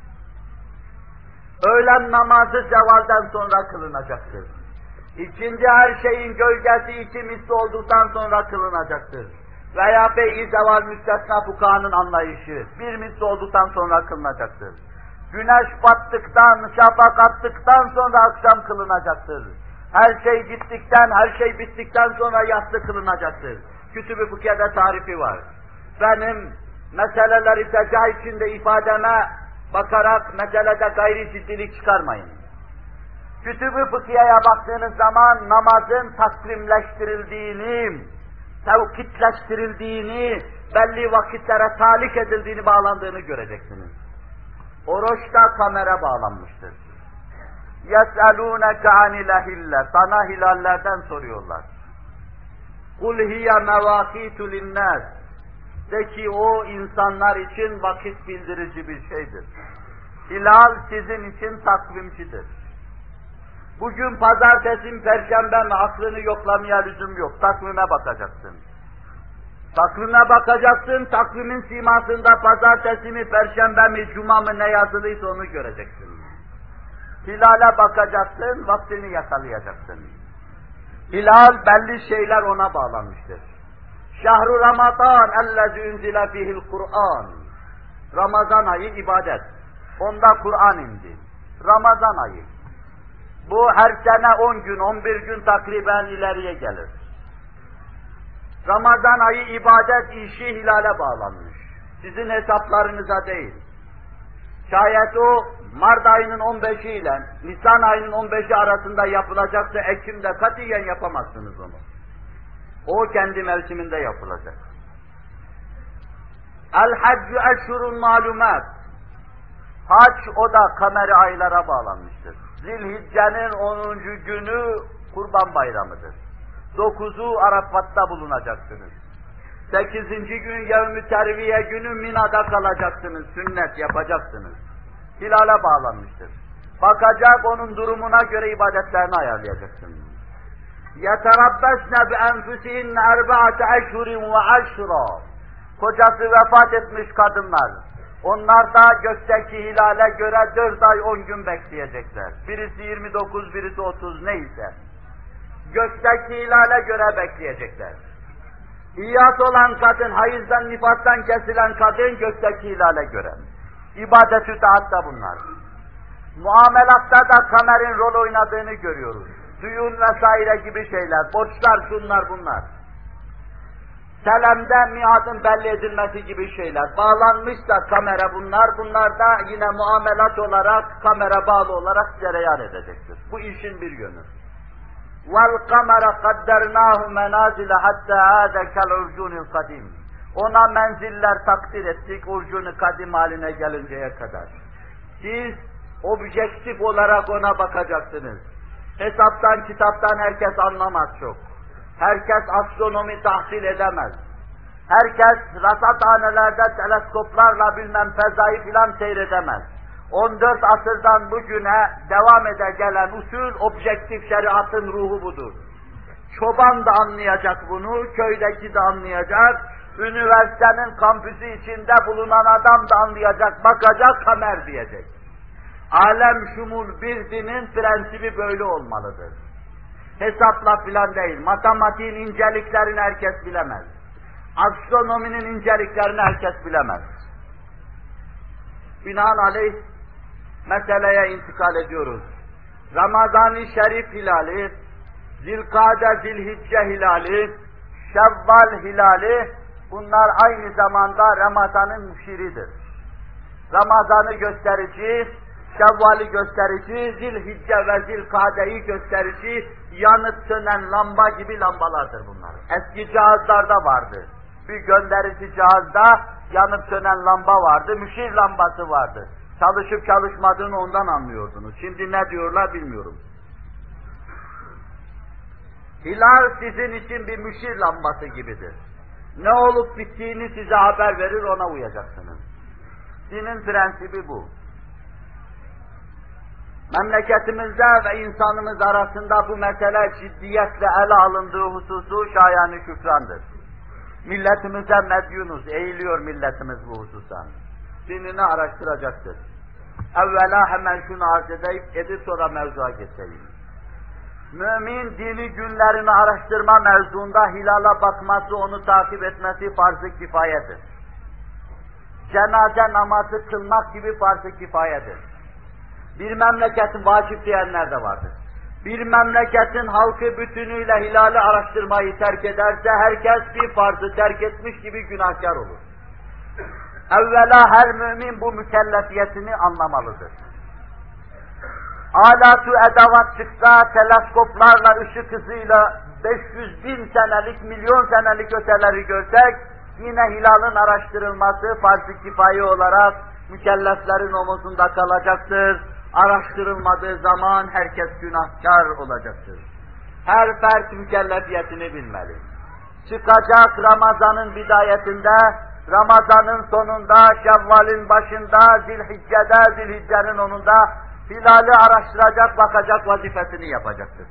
A: Öğlen namazı zevalden sonra kılınacaktır. İkinci her şeyin gölgesi iki misli olduktan sonra kılınacaktır. Veya bey-i zeval müstesna fukahanın anlayışı, bir misli olduktan sonra kılınacaktır. Güneş battıktan, şafak attıktan sonra akşam kılınacaktır. Her şey gittikten, her şey bittikten sonra yatsı kılınacaktır. Kütüb-i Fıkhiye'de tarifi var. Benim meseleleri secah içinde ifademe bakarak meselede gayri ciddilik çıkarmayın. Kütüb-i Fıkhiye'ye baktığınız zaman namazın takvimleştirildiğini, tevkitleştirildiğini, belli vakitlere talik edildiğini, bağlandığını göreceksiniz. Oruçta kamera bağlanmıştır. يَسْأَلُونَكَ عَنِ الْهِلَّةِ Sana hilallerden soruyorlar. قُلْ هِيَ مَوَاقِيتُ لِلنَّاسِ De ki o insanlar için vakit bildirici bir şeydir. Hilal sizin için takvimcidir. Bugün pazartesi, perşembe mi, aklını yoklamaya lüzum yok. Takvime bakacaksın. Takvime bakacaksın, takvimin simasında pazartesi mi, perşembe mi, cuma mı ne yazılıysa onu göreceksin. Hilale bakacaksın, vaktini yakalayacaksın. Hilal belli şeyler ona bağlanmıştır. Şahru Ramazan ellezî unzile fihil Kur'an. Ramazan ayı ibadet. Onda Kur'an indi. Ramazan ayı. Bu her sene on gün, on bir gün takriben ileriye gelir. Ramazan ayı ibadet işi hilale bağlanmış. Sizin hesaplarınıza değil. Şayet o Mart ayının on beşi ile Nisan ayının on beşi arasında yapılacaksa Ekim'de katiyen yapamazsınız onu. O kendi mevsiminde yapılacak. El-Haccü eşhurun malumat. Hac o da kameri aylara bağlanmıştır. Zilhicce'nin onuncu günü Kurban Bayramı'dır. Dokuzu Arafat'ta bulunacaksınız. Sekizinci gün Yevm-i Terviye günü Mina'da kalacaksınız, sünnet yapacaksınız. Hilale bağlanmıştır. Bakacak, onun durumuna göre ibadetlerini ayarlayacaksınız. يَتَرَبَّسْنَ بِاَنْفُسِهِنَّ اَرْبَعَةَ اَشْهُرٍ وَعَشْرًا Kocası vefat etmiş kadınlar. Onlar da gökteki hilale göre dört ay on gün bekleyecekler. Birisi yirmi dokuz, birisi otuz neyse. Gökteki hilale göre bekleyecekler. İyat olan kadın, hayızdan, nifastan kesilen kadın gökteki hilale göre. İbadet-ü taatta bunlar. Muamelatta da kamerin rol oynadığını görüyoruz. Düğün vesaire gibi şeyler, borçlar, şunlar bunlar. Selam'da miadın belli edilmesi gibi şeyler. Bağlanmışsa kamera bunlar, bunlar da yine muamelat olarak, kamera bağlı olarak cereyan edecektir. Bu işin bir yönü. وَالْقَمَرَ قَدَّرْنَاهُ مَنَازِلَ حَتَّى عَادَ كَالْعُرْجُونِ الْقَدِيمِ Ona menziller takdir ettik, urcun-u kadim haline gelinceye kadar. Siz objektif olarak ona bakacaksınız. Hesaptan, kitaptan herkes anlamaz çok. Herkes astronomi tahsil edemez. Herkes rasathanelerde teleskoplarla bilmem fezayı filan seyredemez.
B: on dört asırdan bugüne devam ede gelen usul, objektif şeriatın ruhu budur. Çoban da anlayacak bunu, köydeki de anlayacak, üniversitenin kampüsü içinde bulunan adam da anlayacak, bakacak, kamer diyecek. Alem şumul bir dinin prensibi böyle olmalıdır. Hesapla filan değil, matematiğin inceliklerini herkes bilemez. Astronominin inceliklerini herkes bilemez. Binaenaleyh meseleye intikal ediyoruz. Ramazan-ı Şerif hilali, Zilkade, Zilhicce hilali, Şevval hilali, bunlar aynı zamanda Ramazan'ın müşiridir. Ramazan'ı gösterici, Şevval'i gösterici, Zilhicce ve Zilkade'yi gösterici, yanıp sönen lamba gibi lambalardır bunlar. Eski cihazlarda vardı. Bir gönderici cihazda yanıp sönen lamba vardı, müşir lambası vardı. Çalışıp çalışmadığını ondan anlıyordunuz. Şimdi ne diyorlar bilmiyorum. Hilal sizin için bir müşir lambası gibidir. Ne olup bittiğini size haber verir, ona uyacaksınız. Dinin prensibi bu. Memleketimizde ve insanımız arasında bu mesele ciddiyetle ele alındığı hususu şayanı şükrandır. Milletimize medyunuz, eğiliyor milletimiz bu hususa. Dinini araştıracaktır. Evvela hemen şunu arz edeyim, edip sonra mevzuya geçeyim. Mümin dini günlerini araştırma mevzuunda hilala bakması, onu takip etmesi farz-ı kifayedir. Cenaze namazı kılmak gibi farz-ı kifayedir. Bir memleketin vacip diyenler de vardır. Bir memleketin halkı bütünüyle hilali araştırmayı terk ederse herkes bir farzı terk etmiş gibi günahkar olur. Evvela her mümin bu mükellefiyetini anlamalıdır. Alatu edavat çıksa, teleskoplarla, ışık hızıyla beş yüz bin senelik, milyon senelik öteleri görsek, yine hilalın araştırılması farz-ı kifaye olarak mükelleflerin omuzunda kalacaktır. Araştırılmadığı zaman herkes günahkar olacaktır. Her fert mükellefiyetini bilmeli. Çıkacak Ramazan'ın bidayetinde, Ramazan'ın sonunda, Şevval'in başında, Zilhicce'de, Zilhicce'nin onunda hilali araştıracak, bakacak, vazifesini yapacaktır.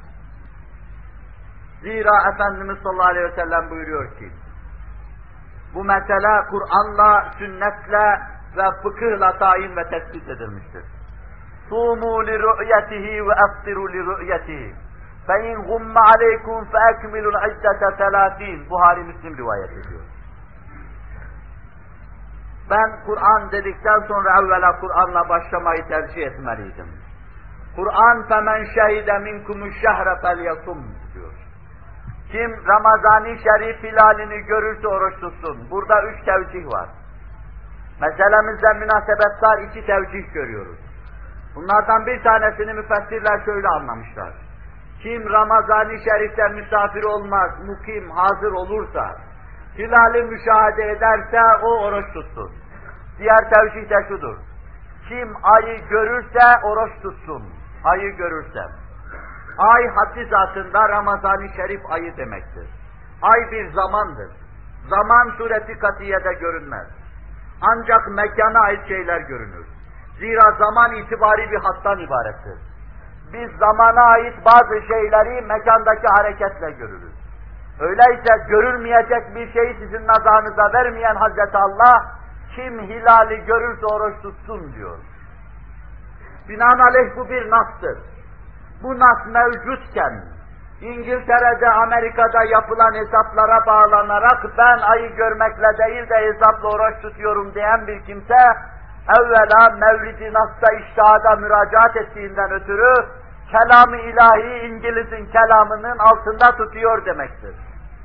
B: Zira Efendimiz sallallahu aleyhi ve sellem buyuruyor ki, bu mesele Kur'an'la, sünnetle ve fıkıhla tayin ve tespit edilmiştir. صُومُوا لِرُؤْيَتِهِ وَاَفْطِرُوا لِرُؤْيَتِهِ فَاِنْ غُمَّ عَلَيْكُمْ فَاَكْمِلُوا الْعِدَّةَ ثَلَاثِينَ Buhari Müslim rivayet ediyor. Ben Kur'an dedikten sonra evvela Kur'an'la başlamayı tercih etmeliydim. Kur'an فَمَنْ شَهِدَ مِنْكُمُ الشَّهْرَ فَلْيَصُمْ diyor. Kim Ramazan-ı Şerif hilalini görürse oruç tutsun. Burada üç tevcih var. Meselemizden münasebetler iki tevcih görüyoruz. Bunlardan bir tanesini müfessirler şöyle anlamışlar. Kim Ramazan-ı Şerif'te misafir olmaz, mukim, hazır olursa, hilali müşahede ederse o oruç tutsun. Diğer tevcih de şudur. Kim ayı görürse oruç tutsun. Ayı görürse. Ay haddi zatında Ramazan-ı Şerif ayı demektir. Ay bir zamandır. Zaman sureti katiyede görünmez. Ancak mekana ait şeyler görünür. Zira zaman itibari bir hattan ibarettir. Biz zamana ait bazı şeyleri mekandaki hareketle görürüz. Öyleyse görülmeyecek bir şeyi sizin nazarınıza vermeyen Hazreti Allah, kim hilali görürse oruç tutsun diyor. Binaenaleyh bu bir nastır. Bu nas mevcutken, İngiltere'de, Amerika'da yapılan hesaplara bağlanarak ben ayı görmekle değil de hesapla oruç tutuyorum diyen bir kimse, evvela Mevlid-i Nas'ta iştihada müracaat ettiğinden ötürü, kelam-ı ilahi İngiliz'in kelamının altında tutuyor demektir.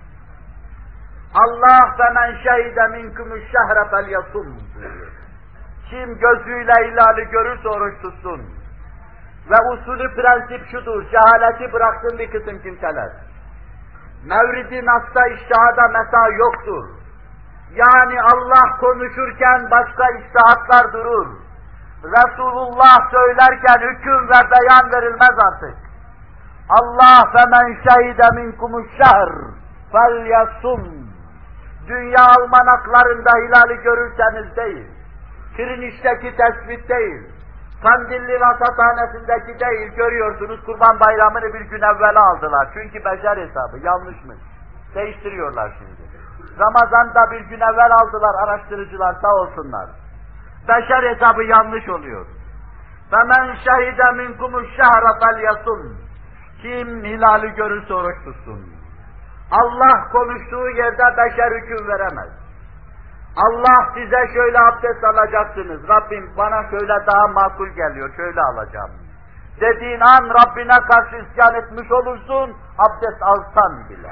B: Allah فَمَنْ شَهِدَ مِنْكُمُ الشَّهْرَ فَلْيَصُمْ diyor. Kim gözüyle hilali görürse oruç tutsun. Ve usulü prensip şudur, cehaleti bıraksın bir kısım kimseler. Mevlid-i Nas'ta iştihada mesa yoktur. Yani Allah konuşurken başka içtihatlar durur. Resulullah söylerken hüküm ve beyan verilmez artık. Allah فَمَنْ شَهِدَ مِنْكُمُ الشَّهْرِ فَلْيَصُمْ Dünya almanaklarında hilali görürseniz değil, Pirinç'teki tespit değil, Kandilli Rasathanesi'ndeki değil, görüyorsunuz Kurban Bayramı'nı bir gün evvela aldılar. Çünkü beşer hesabı, yanlışmış. Değiştiriyorlar şimdi. Ramazan'da bir gün evvel aldılar araştırıcılar, sağ olsunlar. Beşer hesabı yanlış oluyor. فَمَنْ شَهِدَ مِنْكُمُ الشَّهْرَ فَلْيَصُمْ. Kim hilali görürse oruç tutsun. Allah konuştuğu yerde beşer hüküm veremez. Allah size şöyle abdest alacaksınız, Rabbim bana şöyle daha makul geliyor, şöyle alacağım. Dediğin an Rabbine karşı isyan etmiş olursun, abdest alsan bile.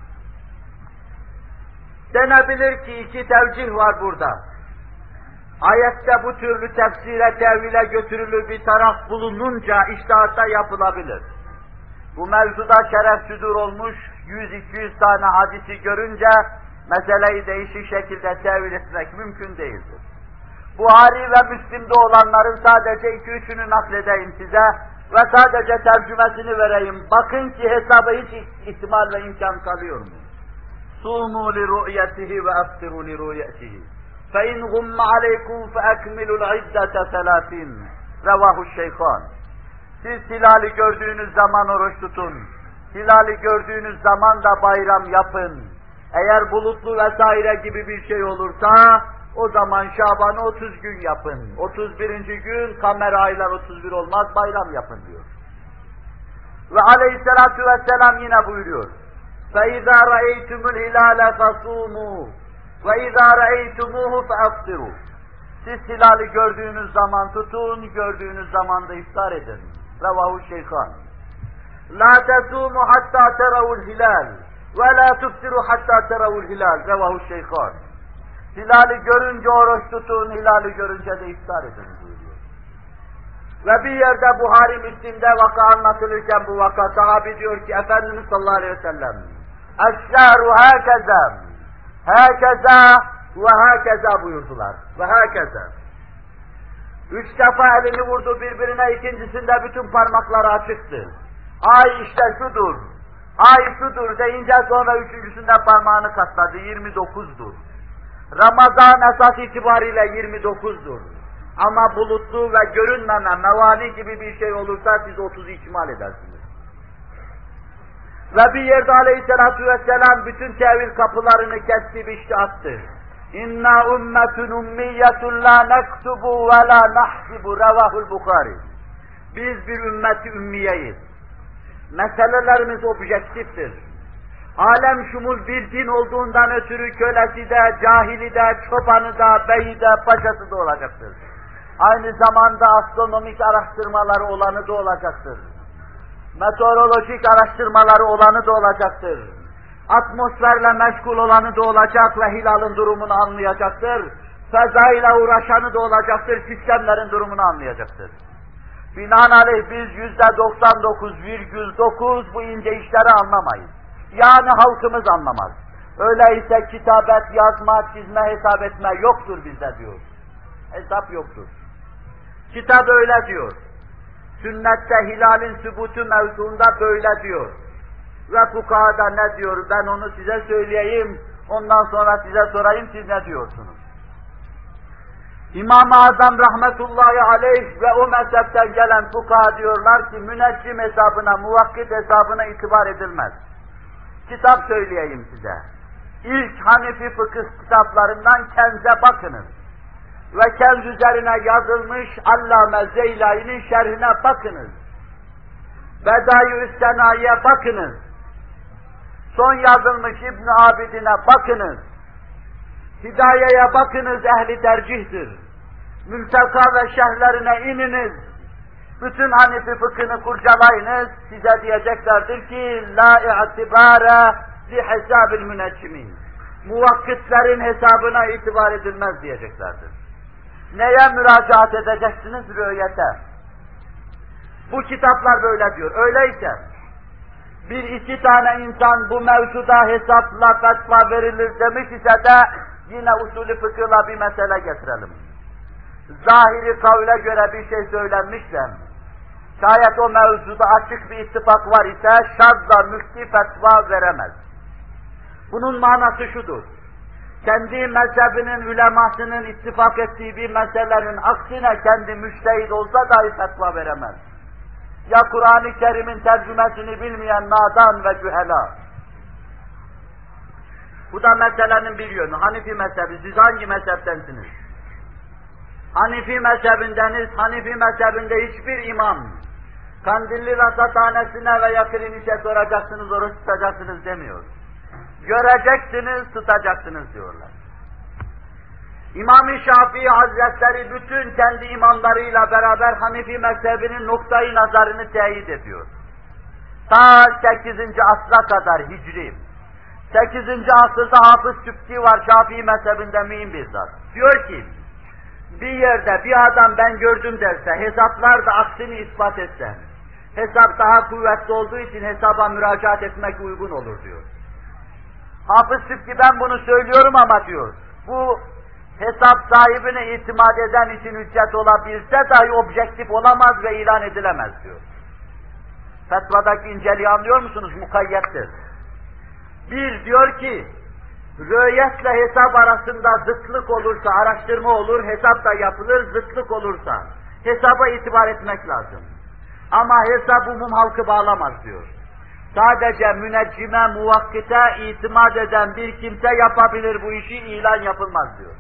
B: Denebilir ki iki tevcih var burada. Ayette bu türlü tefsire, tevhile götürülür bir taraf bulununca iştihatta yapılabilir. Bu mevzuda şeref südur olmuş, yüz iki yüz tane hadisi görünce meseleyi değişik şekilde tevil etmek mümkün değildir. Buhari ve Müslim'de olanların sadece iki üçünü nakledeyim size ve sadece tercümesini vereyim. Bakın ki hesaba hiç ihtimal ve imkan kalıyor mu? صُومُوا لِرُؤْيَتِهِ وَأَفْتِرُوا لِرُؤْيَتِهِ فَاِنْ غُمَّ عَلَيْكُمْ فَاَكْمِلُوا الْعِدَّةَ ثَلَاثِينَ Revahu şeyhan. Siz hilali gördüğünüz zaman oruç tutun. Hilali gördüğünüz zaman da bayram yapın. Eğer bulutlu vesaire gibi bir şey olursa, o zaman Şaban'ı otuz gün yapın. otuz birinci gün, kamera aylar otuz bir olmaz, bayram yapın diyor. Ve aleyhissalatu vesselam yine buyuruyor. فَاِذَا رَأَيْتُمُ الْهِلَالَ فَصُومُوا وَاِذَا رَأَيْتُمُوهُ فَاَفْطِرُوا. Siz hilali gördüğünüz zaman tutun, gördüğünüz zaman da iftar edin. Revahu şeyhan. لَا تَسُومُوا حَتَّى تَرَوُا الْهِلَالِ وَلَا تُفْتِرُوا حَتَّى تَرَوُا الْهِلَالِ Revahu şeyhan. Hilali görünce oruç tutun, hilali görünce de iftar edin buyuruyor. Ve bir yerde Buhari Müslim'de vaka anlatılırken bu vaka sahabi diyor ki Efendimiz sallallahu aleyhi ve sellem اَشْشَهْرُ هَكَذَا هَكَذَا ve هَكَذَا buyurdular. Ve هَكَذَا. Üç defa elini vurdu birbirine, ikincisinde bütün parmakları açıktı. Ay işte şudur, ay şudur deyince sonra üçüncüsünde parmağını katladı, yirmi dokuzdur. Ramazan esas itibariyle yirmi dokuzdur. Ama bulutlu ve görünmeme, mevali gibi bir şey olursa siz otuzu ihmal edersiniz. Ve bir yerde aleyhissalatu vesselam bütün tevil kapılarını kesti, biçti, attı. İnna ummetun ummiyetun la nektubu ve la nahsibu Revahul Bukhari. Biz bir ümmeti ümmiyeyiz. Meselelerimiz objektiftir. Alem şumul bir din olduğundan ötürü kölesi de, cahili de, çobanı da, beyi de, paşası da olacaktır. Aynı zamanda astronomik araştırmaları olanı da olacaktır. Meteorolojik araştırmaları olanı da olacaktır. Atmosferle meşgul olanı da olacak ve hilalın durumunu anlayacaktır. Fezayla uğraşanı da olacaktır, sistemlerin durumunu anlayacaktır. Binaenaleyh biz yüzde doksan dokuz virgül dokuz bu ince işleri anlamayız. Yani halkımız anlamaz. Öyleyse kitabet, yazma, çizme, hesap etme yoktur bizde diyor. Hesap yoktur. Kitap öyle diyor. Sünnette hilalin sübutu mevzuunda böyle diyor. Ve fukahada ne diyor? Ben onu size söyleyeyim, ondan sonra size sorayım, siz ne diyorsunuz? İmam-ı Azam rahmetullahi aleyh ve o mezhepten gelen fukaha diyorlar ki müneccim hesabına, muvakkit hesabına itibar edilmez. Kitap söyleyeyim size. İlk Hanefi fıkıh kitaplarından Kenz'e bakınız. Ve Kenz üzerine yazılmış Allame Zeylai'nin şerhine bakınız. Bedai-ü Senai'ye bakınız. Son yazılmış İbn Abidin'e bakınız. Hidaye'ye bakınız, ehli tercihtir. Mülteka ve şerhlerine ininiz. Bütün Hanefi fıkhını kurcalayınız, size diyeceklerdir ki la i'tibara li hesabil müneccimin. Muvakkitlerin hesabına itibar edilmez diyeceklerdir. Neye müracaat edeceksiniz? Rü'yete. Bu kitaplar böyle diyor. Öyleyse bir iki tane insan bu mevzuda hesapla fetva verilir demiş ise de yine usulü fıkıhla bir mesele getirelim. Zahiri kavle göre bir şey söylenmişse, şayet o mevzuda açık bir ittifak var ise şazla müfti fetva veremez. Bunun manası şudur. kendi mezhebinin ulemasının ittifak ettiği bir meselenin aksine kendi müştehid olsa dahi fetva veremez. Ya Kur'an-ı Kerim'in tercümesini bilmeyen nadan ve cühela. Bu da meselenin bir yönü. Hanifi mezhebi. Siz hangi mezheptensiniz? Hanifi mezhebindeniz, Hanifi mezhebinde hiçbir imam, Kandilli rasathanesine veya klinişe soracaksınız, oruç tutacaksınız demiyor. Göreceksiniz, tutacaksınız diyorlar. İmam-ı Şafii Hazretleri bütün kendi imamlarıyla beraber Hanifi mezhebinin noktayı nazarını teyit ediyor. Ta sekizinci asra kadar Hicri. sekizinci asırda Hafız Sübki var Şafii mezhebinde mühim bir zat. Diyor ki, bir yerde bir adam ben gördüm derse, hesaplar da aksini ispat etse, hesap daha kuvvetli olduğu için hesaba müracaat etmek uygun olur diyor. Hafız Sübki ben bunu söylüyorum ama diyor, bu hesap sahibine itimat eden için hüccet olabilse dahi objektif olamaz ve ilan edilemez diyor. Fetvadaki inceliği anlıyor musunuz? Mukayyettir. Bir diyor ki, röyetle hesap arasında zıtlık olursa, araştırma olur, hesap da yapılır, zıtlık olursa, hesaba itibar etmek lazım. Ama hesap umum halkı bağlamaz diyor. Sadece müneccime, muvakkite itimat eden bir kimse yapabilir bu işi, ilan yapılmaz diyor.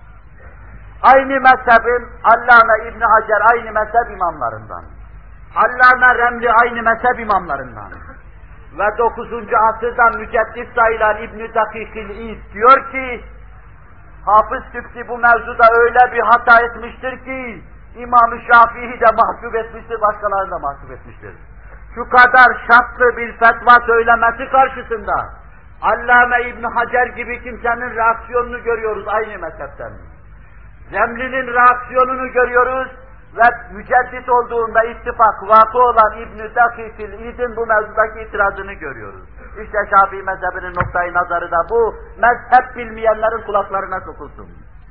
B: Aynı mezhebin Allame İbn Hacer aynı mezhep imamlarından. Allame Remli aynı mezhep imamlarından. Ve dokuzuncu asırda müceddit sayılan İbn-i Dakik-i diyor ki, Hafız Sübki bu mevzuda öyle bir hata etmiştir ki, İmam-ı Şafii'yi de mahcup etmiştir, başkalarını da mahcup etmiştir. Şu kadar şartlı bir fetva söylemesi karşısında, Allame İbn Hacer gibi kimsenin reaksiyonunu görüyoruz aynı mezhepten. Remli'nin reaksiyonunu görüyoruz ve müceddit olduğunda ittifak vakı olan İbn-i Dakik-i bu mevzudaki itirazını görüyoruz. İşte Şafii mezhebinin noktayı nazarı da bu, mezhep bilmeyenlerin kulaklarına sokulsun.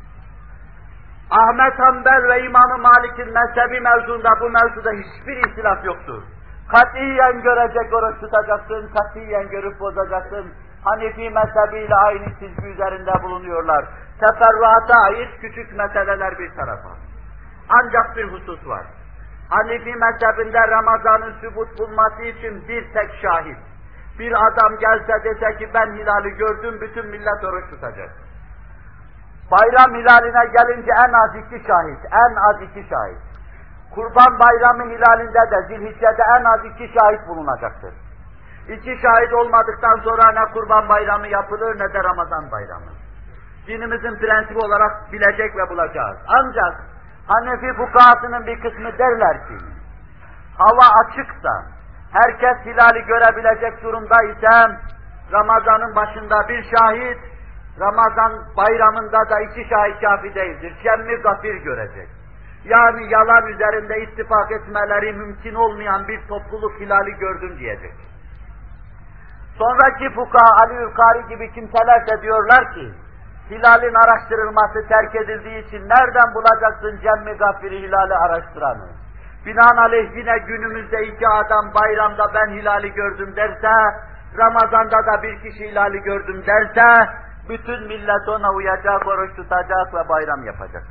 B: Ahmet Hanbel ve İmam-ı Malik'in mezhebi mevzunda bu mevzuda hiçbir ihtilaf yoktur. Katiyen görecek oruç tutacaksın, katiyen görüp bozacaksın. Hanifi mezhebiyle aynı çizgi üzerinde bulunuyorlar. Teferruata ait küçük meseleler bir tarafa. Ancak bir husus var. Hanifi mezhebinde Ramazan'ın sübut bulması için bir tek şahit. Bir adam gelse dese ki ben hilali gördüm, bütün millet oruç tutacak. Bayram hilaline gelince en az iki şahit, en az iki şahit. Kurban bayramı hilalinde de Zilhicce'de en az iki şahit bulunacaktır. İki şahit olmadıktan sonra ne kurban bayramı yapılır ne de Ramazan bayramı. Dinimizin prensibi olarak bilecek ve bulacağız. Ancak Hanefi fukahasının bir kısmı derler ki, hava açıksa, herkes hilali görebilecek durumda ise, Ramazan'ın başında bir şahit, Ramazan bayramında da iki şahit kafi değildir. Cemmi gafir görecek. Yani yalan üzerinde ittifak etmeleri mümkün olmayan bir topluluk hilali gördüm diyecek. Sonraki fukaha Ali Ülkari gibi kimseler de diyorlar ki, hilalin araştırılması terk edildiği için nereden bulacaksın cemmi gafiri hilali araştıranı? Binaenaleyh yine günümüzde iki adam bayramda ben hilali gördüm derse, Ramazan'da da bir kişi hilali gördüm derse, bütün millet ona uyacak, oruç tutacak ve bayram yapacak.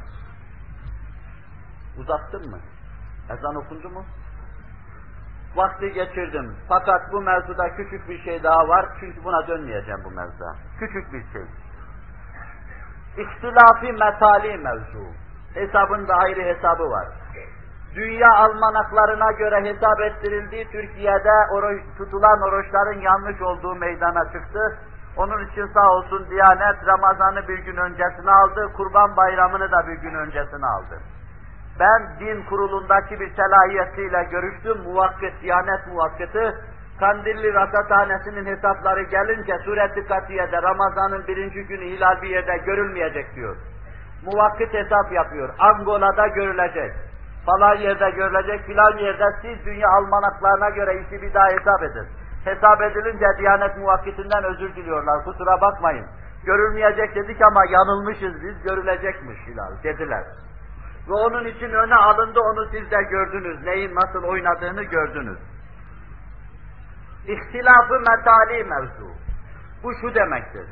B: Uzattın mı? Ezan okundu mu? Vakti geçirdim. Fakat bu mevzuda küçük bir şey daha var, çünkü buna dönmeyeceğim bu mevzuda. Küçük bir şey. İhtilafi metali mevzu. Hesabın da ayrı hesabı var. Dünya almanaklarına göre hesap ettirildiği Türkiye'de oruç, tutulan oruçların yanlış olduğu meydana çıktı. Onun için sağ olsun Diyanet Ramazan'ı bir gün öncesine aldı, Kurban Bayramı'nı da bir gün öncesine aldı. Ben din kurulundaki bir selahiyetiyle görüştüm, muvakkit, Diyanet muvakkiti, Kandilli Rasathanesi'nin hesapları gelince Suret-i Katiye'de Ramazan'ın birinci günü hilal bir yerde görülmeyecek diyor. Muvakkit hesap yapıyor, Angola'da görülecek, falan yerde görülecek, filan yerde siz dünya almanaklarına göre işi bir daha hesap edin. Hesap edilince Diyanet muvakkitinden özür diliyorlar, kusura bakmayın. Görülmeyecek dedik ama yanılmışız biz, görülecekmiş hilal dediler. Ve onun için öne alındı, onu siz de gördünüz, neyin nasıl oynadığını gördünüz. İhtilaf-ı metali mevzu. Bu şu demektir.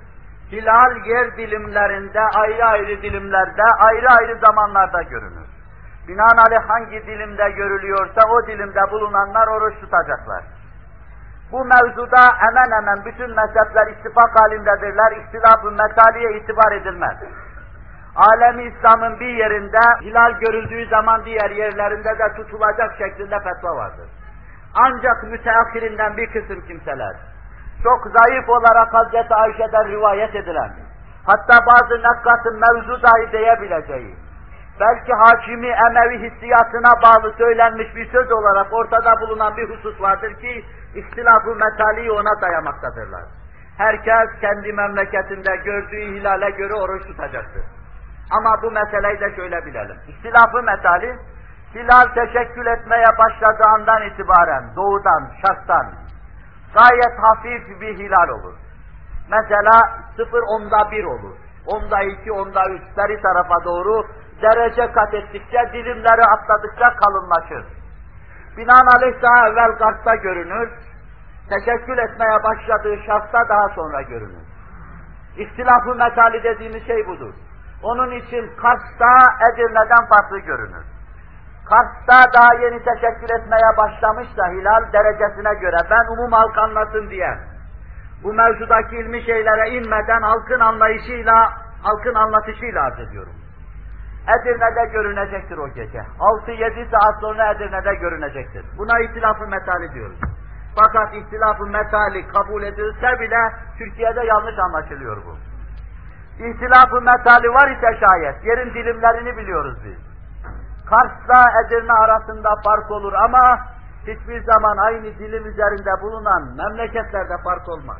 B: Hilal yer dilimlerinde, ayrı ayrı dilimlerde, ayrı ayrı zamanlarda görünür. Binaenaleyh hangi dilimde görülüyorsa o dilimde bulunanlar oruç tutacaklar. Bu mevzuda hemen hemen bütün mezhepler ittifak halindedirler, ihtilaf-ı metaliye itibar edilmez. Alem-i İslam'ın bir yerinde hilal görüldüğü zaman diğer yerlerinde de tutulacak şeklinde fetva vardır. Ancak müteahhirinden bir kısım kimseler, çok zayıf olarak Hazreti Ayşe'den rivayet edilen, hatta bazı nakkatın mevzu dahi diyebileceği, belki Hakimi Emevi hissiyatına bağlı söylenmiş bir söz olarak ortada bulunan bir husus vardır ki, ihtilaf-ı metaliyi ona dayamaktadırlar. Herkes kendi memleketinde gördüğü hilale göre oruç tutacaktır. Ama bu meseleyi de şöyle bilelim. İhtilaf-ı metali, hilal teşekkül etmeye başladığı andan itibaren, doğudan, şarttan, gayet hafif bir hilal olur. Mesela sıfır onda bir olur. Onda iki, onda üç, beri tarafa doğru derece kat ettikçe, dilimleri atladıkça kalınlaşır. Binaenaleyh daha evvel Kars'ta görünür, teşekkül etmeye başladığı şartta daha sonra görünür. İhtilaf-ı metali dediğimiz şey budur. Onun için Kars'ta Edirne'den farklı görünür. Kars'ta daha yeni teşekkül etmeye başlamışsa hilal derecesine göre, ben umum halk anlasın diye, bu mevzudaki ilmi şeylere inmeden halkın anlayışıyla, halkın anlatışıyla arz ediyorum. Edirne'de görünecektir o gece. altı yedi saat sonra Edirne'de görünecektir. Buna ihtilaf-ı metali diyoruz. Fakat ihtilaf-ı metali kabul edilse bile Türkiye'de yanlış anlaşılıyor bu. İhtilaf-ı metali var ise şayet, yerin dilimlerini biliyoruz biz. Kars'la Edirne arasında fark olur ama hiçbir zaman aynı dilim üzerinde bulunan memleketlerde fark olmaz.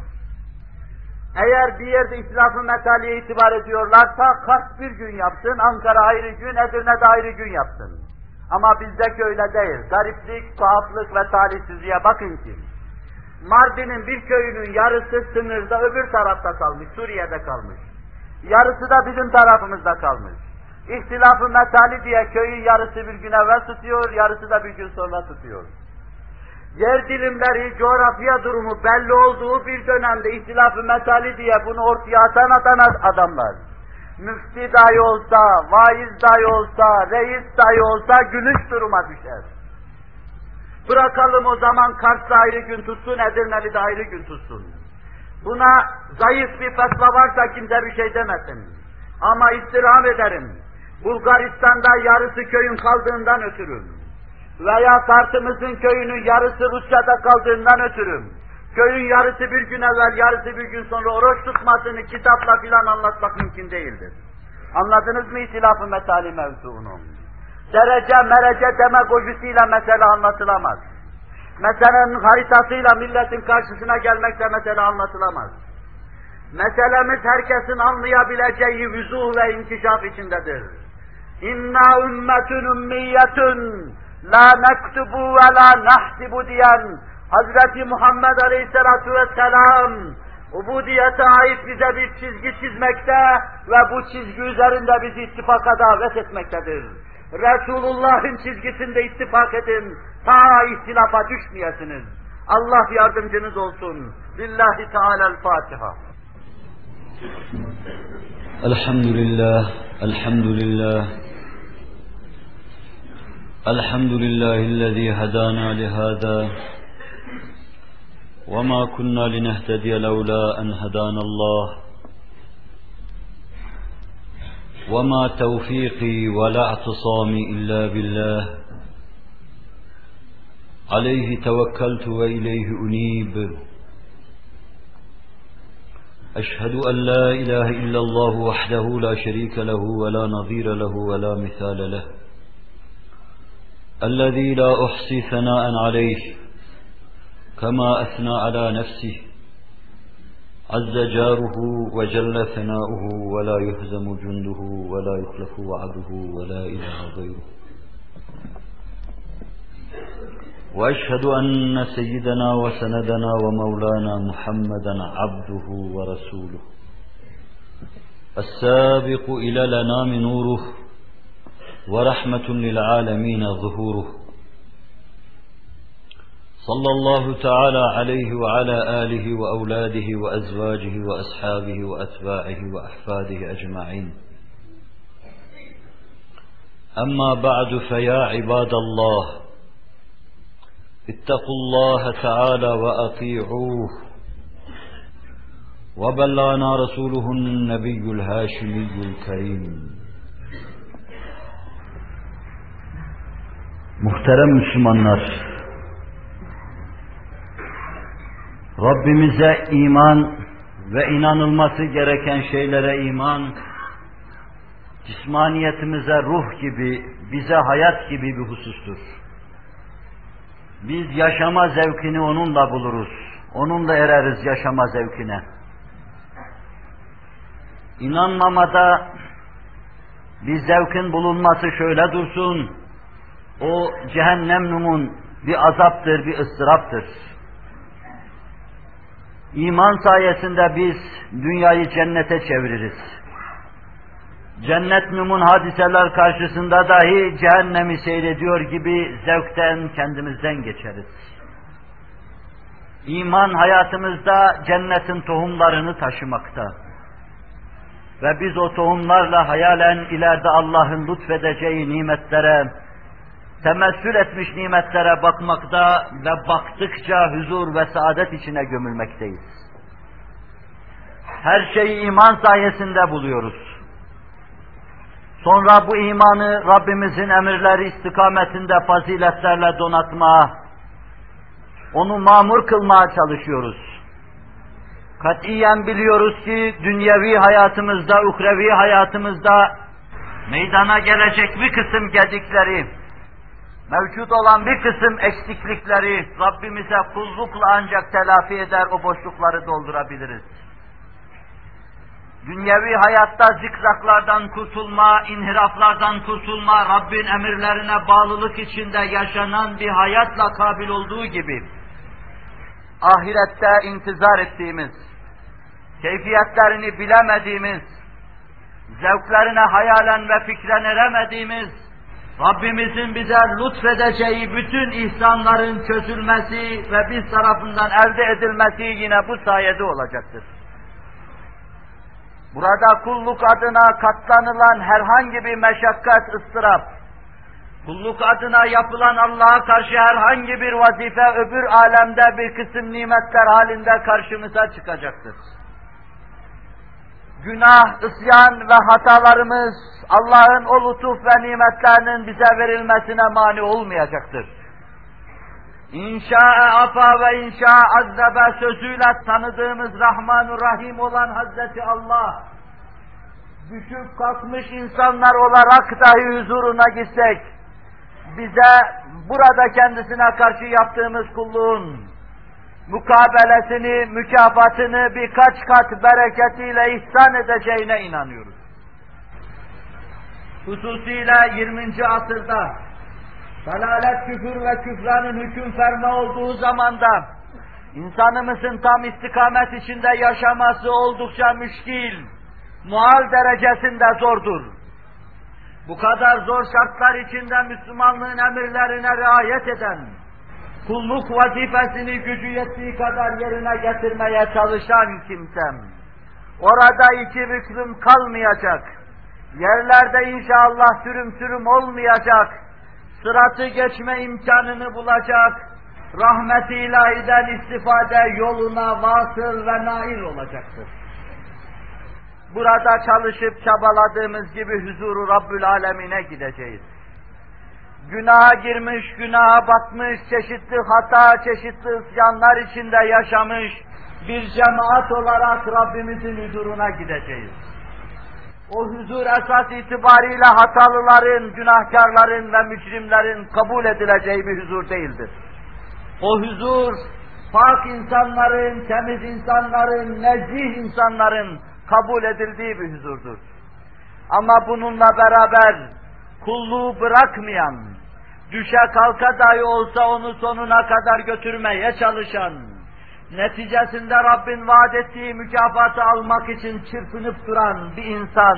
B: Eğer bir yerde ihtilaf-ı metaliye itibar ediyorlarsa Kars bir gün yapsın, Ankara ayrı gün, Edirne'de ayrı gün yapsın. Ama bizdeki öyle değil. Gariplik, tuhaflık ve talihsizliğe bakın ki, Mardin'in bir köyünün yarısı sınırda öbür tarafta kalmış, Suriye'de kalmış. Yarısı da bizim tarafımızda kalmış. İhtilaf-ı metali diye köyün yarısı bir gün evvel tutuyor, yarısı da bir gün sonra tutuyor. Yer dilimleri, coğrafya durumu belli olduğu bir dönemde ihtilaf-ı metali diye bunu ortaya atan atan adamlar, müfti dahi olsa, vaiz dahi olsa, reis dahi olsa gülüş duruma düşer. Bırakalım o zaman Kars'ta ayrı gün tutsun, Edirne'li de ayrı gün tutsun. Buna zayıf bir fetva varsa kimse bir şey demesin. Ama istirham ederim, Bulgaristan'da yarısı köyün kaldığından ötürü veya Tartımızın köyünün yarısı Rusya'da kaldığından ötürü köyün yarısı bir gün evvel, yarısı bir gün sonra oruç tutmasını kitapla filan anlatmak mümkün değildir. Anladınız mı ihtilaf-ı metali mevzuunu? Derece merece demagojisiyle mesele anlatılamaz. Meselenin haritasıyla milletin karşısına gelmekle mesele anlatılamaz. Meselemiz herkesin anlayabileceği vüzuh ve inkişaf içindedir. İnna ümmetün ümmiyetün la nektubu ve la nahsibu diyen Hazreti Muhammed Aleyhisselatu Vesselam ubudiyete ait bize bir çizgi çizmekte ve bu çizgi üzerinde bizi ittifaka davet etmektedir. Resulullah'ın çizgisinde ittifak edin, ta ihtilafa düşmeyesiniz. Allah yardımcınız olsun. Lillahi Teala'l-Fatiha.
C: Elhamdülillah, elhamdülillah. Elhamdülillahillezî hedâna lihâzâ. وما كنا لنهتدي لولا أن هدانا الله وما توفيقي ولا اعتصامي إلا بالله عليه توكلت وإليه أنيب أشهد أن لا إله إلا الله وحده لا شريك له ولا نظير له ولا مثال له الذي لا أحصي ثناء عليه كما أثنى على نفسه عز جاره وجل ثناؤه ولا يهزم جنده ولا يخلف وعده ولا إله غيره وأشهد أن سيدنا وسندنا ومولانا محمدا عبده ورسوله السابق إلى الأنام نوره ورحمة للعالمين ظهوره صلى الله تعالى عليه وعلى آله وأولاده وأزواجه وأصحابه وأتباعه وأحفاده أجمعين. أما بعد فيا عباد الله اتقوا الله تعالى وأطيعوه. وبلغنا رسوله النبي الهاشمي الكريم. Muhterem Müslümanlar, Rabbimize iman ve inanılması gereken şeylere iman, cismaniyetimize ruh gibi, bize hayat gibi bir husustur. Biz yaşama zevkini onunla buluruz, onunla ereriz yaşama zevkine. İnanmamada bir zevkin bulunması şöyle dursun, o cehennemnumun bir azaptır, bir ıstıraptır. İman sayesinde biz dünyayı cennete çeviririz. Cennet-numun hadiseler karşısında dahi cehennemi seyrediyor gibi zevkten, kendimizden geçeriz. İman hayatımızda cennetin tohumlarını taşımakta. Ve biz o tohumlarla hayalen ileride Allah'ın lütfedeceği nimetlere, temessül etmiş nimetlere bakmakta ve baktıkça huzur ve saadet içine gömülmekteyiz. Her şeyi iman sayesinde buluyoruz. Sonra bu imanı Rabbimizin emirleri istikametinde faziletlerle donatmaya, onu mamur kılmaya çalışıyoruz. Katiyen biliyoruz ki dünyevi hayatımızda, uhrevi hayatımızda meydana gelecek bir kısım gedikleri, mevcut olan bir kısım eksiklikleri Rabbimize kullukla ancak telafi eder, o boşlukları doldurabiliriz. Dünyevi hayatta zikzaklardan kurtulma, inhiraflardan kurtulma, Rabbin emirlerine bağlılık içinde yaşanan bir hayatla kabil olduğu gibi, ahirette intizar ettiğimiz, keyfiyetlerini bilemediğimiz, zevklerine hayalen ve fikren eremediğimiz, Rabbimizin bize lütfedeceği bütün ihsanların çözülmesi ve biz tarafından elde edilmesi yine bu sayede olacaktır. Burada kulluk adına katlanılan herhangi bir meşakkat, ıstırap, kulluk adına yapılan Allah'a karşı herhangi bir vazife öbür alemde bir kısım nimetler halinde karşımıza çıkacaktır. Günah, isyan ve hatalarımız Allah'ın o lütuf ve nimetlerinin bize verilmesine mani olmayacaktır. İnşa'e afa ve inşa'e azzebe sözüyle tanıdığımız Rahman-ı Rahim olan Hazreti Allah, düşüp kalkmış insanlar olarak dahi huzuruna gitsek, bize burada kendisine karşı yaptığımız kulluğun mukabelesini, mükafatını birkaç kat bereketiyle ihsan edeceğine inanıyoruz. Hususiyle yirminci asırda dalalet, küfür ve küfranın hüküm ferma olduğu zamanda insanımızın tam istikamet içinde yaşaması oldukça müşkil, muhal derecesinde zordur. Bu kadar zor şartlar içinde Müslümanlığın emirlerine riayet eden, kulluk vazifesini gücü yettiği kadar yerine getirmeye çalışan kimsem, orada iki büklüm kalmayacak, yerlerde inşallah sürüm sürüm olmayacak, sıratı geçme imkanını bulacak, rahmet-i ilahiden istifade yoluna vasıl ve nail olacaktır. Burada çalışıp çabaladığımız gibi huzuru Rabbül Alemin'e gideceğiz. Günaha girmiş, günaha batmış, çeşitli hata, çeşitli isyanlar içinde yaşamış bir cemaat olarak Rabbimizin huzuruna gideceğiz. O huzur esas itibariyle hatalıların, günahkarların ve mücrimlerin kabul edileceği bir huzur değildir. O huzur, pak insanların, temiz insanların, nezih insanların kabul edildiği bir huzurdur. Ama bununla beraber kulluğu bırakmayan, düşe kalka dahi olsa onu sonuna kadar götürmeye çalışan, neticesinde Rabbin vaat ettiği mükafatı almak için çırpınıp duran bir insan,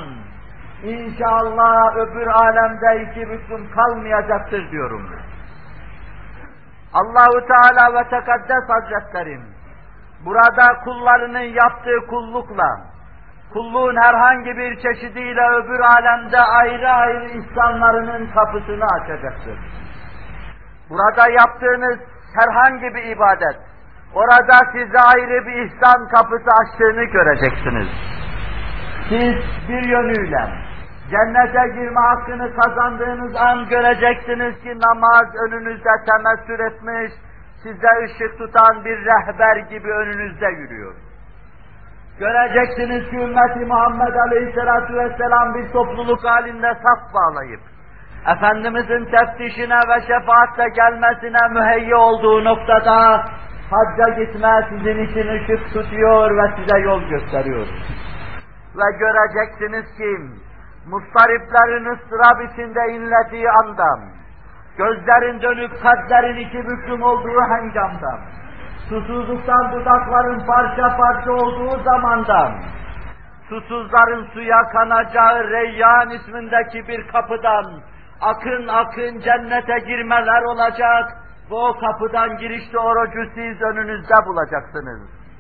C: İnşallah öbür alemde iki büklüm kalmayacaktır diyorum.
B: Allahu Teala ve Tekaddes Hazretlerim burada kullarının yaptığı kullukla, kulluğun herhangi bir çeşidiyle öbür alemde ayrı ayrı ihsanlarının kapısını açacaktır. Burada yaptığınız herhangi bir ibadet, orada size ayrı bir ihsan kapısı açtığını göreceksiniz. Siz bir yönüyle cennete girme hakkını kazandığınız an göreceksiniz ki namaz önünüzde temessül etmiş, size ışık tutan bir rehber gibi önünüzde yürüyor. Göreceksiniz ki ümmeti Muhammed Aleyhisselatü Vesselam bir topluluk halinde saf bağlayıp, Efendimizin teftişine ve şefaatle gelmesine müheyyi olduğu noktada hacca gitme sizin için ışık tutuyor ve size yol gösteriyor. Ve göreceksiniz ki mustariplerin ıstırap içinde inlediği anda, gözlerin dönüp kalplerin iki büklüm olduğu hengamda, susuzluktan dudakların parça parça olduğu zamanda, susuzların suya kanacağı Reyyan ismindeki bir kapıdan akın akın cennete girmeler olacak ve o kapıdan girişte orucu siz önünüzde bulacaksınız.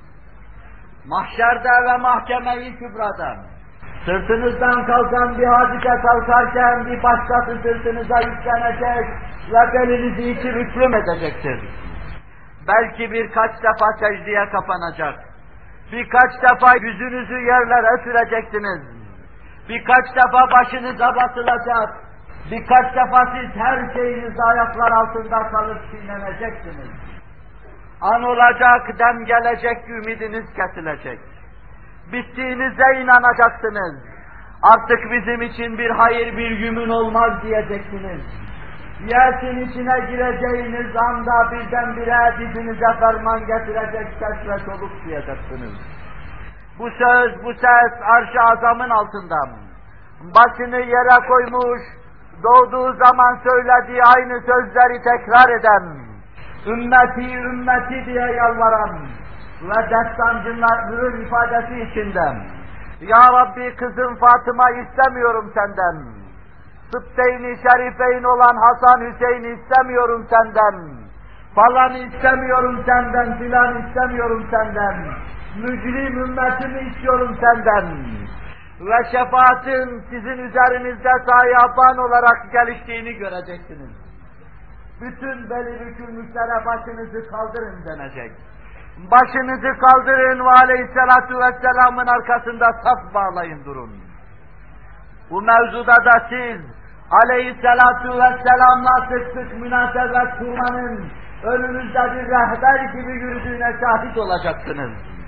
B: Mahşerde ve mahkeme-i kübrada sırtınızdan kalkan bir hadise kalkarken bir başkası sırtınıza yüklenecek ve belinizi iki büklüm edecektir. Belki birkaç defa secdeye kapanacak, birkaç defa yüzünüzü yerlere süreceksiniz, birkaç defa başınıza basılacak, birkaç defa siz her şeyinizde ayaklar altında kalıp çiğneneceksiniz. An olacak, dem gelecek, ümidiniz kesilecek. Bittiğinize inanacaksınız. Artık bizim için bir hayır, bir yümün olmaz diyeceksiniz. Yersin içine gireceğiniz anda birdenbire dizinize ferman getirecek ses ve soluk diyeceksiniz. Bu söz, bu ses arş-ı azamın altından. Başını yere koymuş, doğduğu zaman söylediği aynı sözleri tekrar eden, ümmeti ümmeti diye yalvaran ve destancıların ifadesi içinden, Ya Rabbi kızım Fatıma istemiyorum senden, Sıbte-i Şerifeyn olan Hasan Hüseyin'i istemiyorum senden, falan istemiyorum senden, filan istemiyorum senden, mücrim ümmetimi istiyorum senden ve şefaatin sizin üzerinizde sayaban olarak geliştiğini göreceksiniz. Bütün beli bükülmüşlere başınızı kaldırın denecek. Başınızı kaldırın ve Aleyhisselatü Vesselam'ın arkasında saf bağlayın durun. Bu mevzuda da siz Aleyhisselatü Vesselam'la sık sık münasebet kurmanın önünüzde bir rehber gibi yürüdüğüne şahit olacaksınız.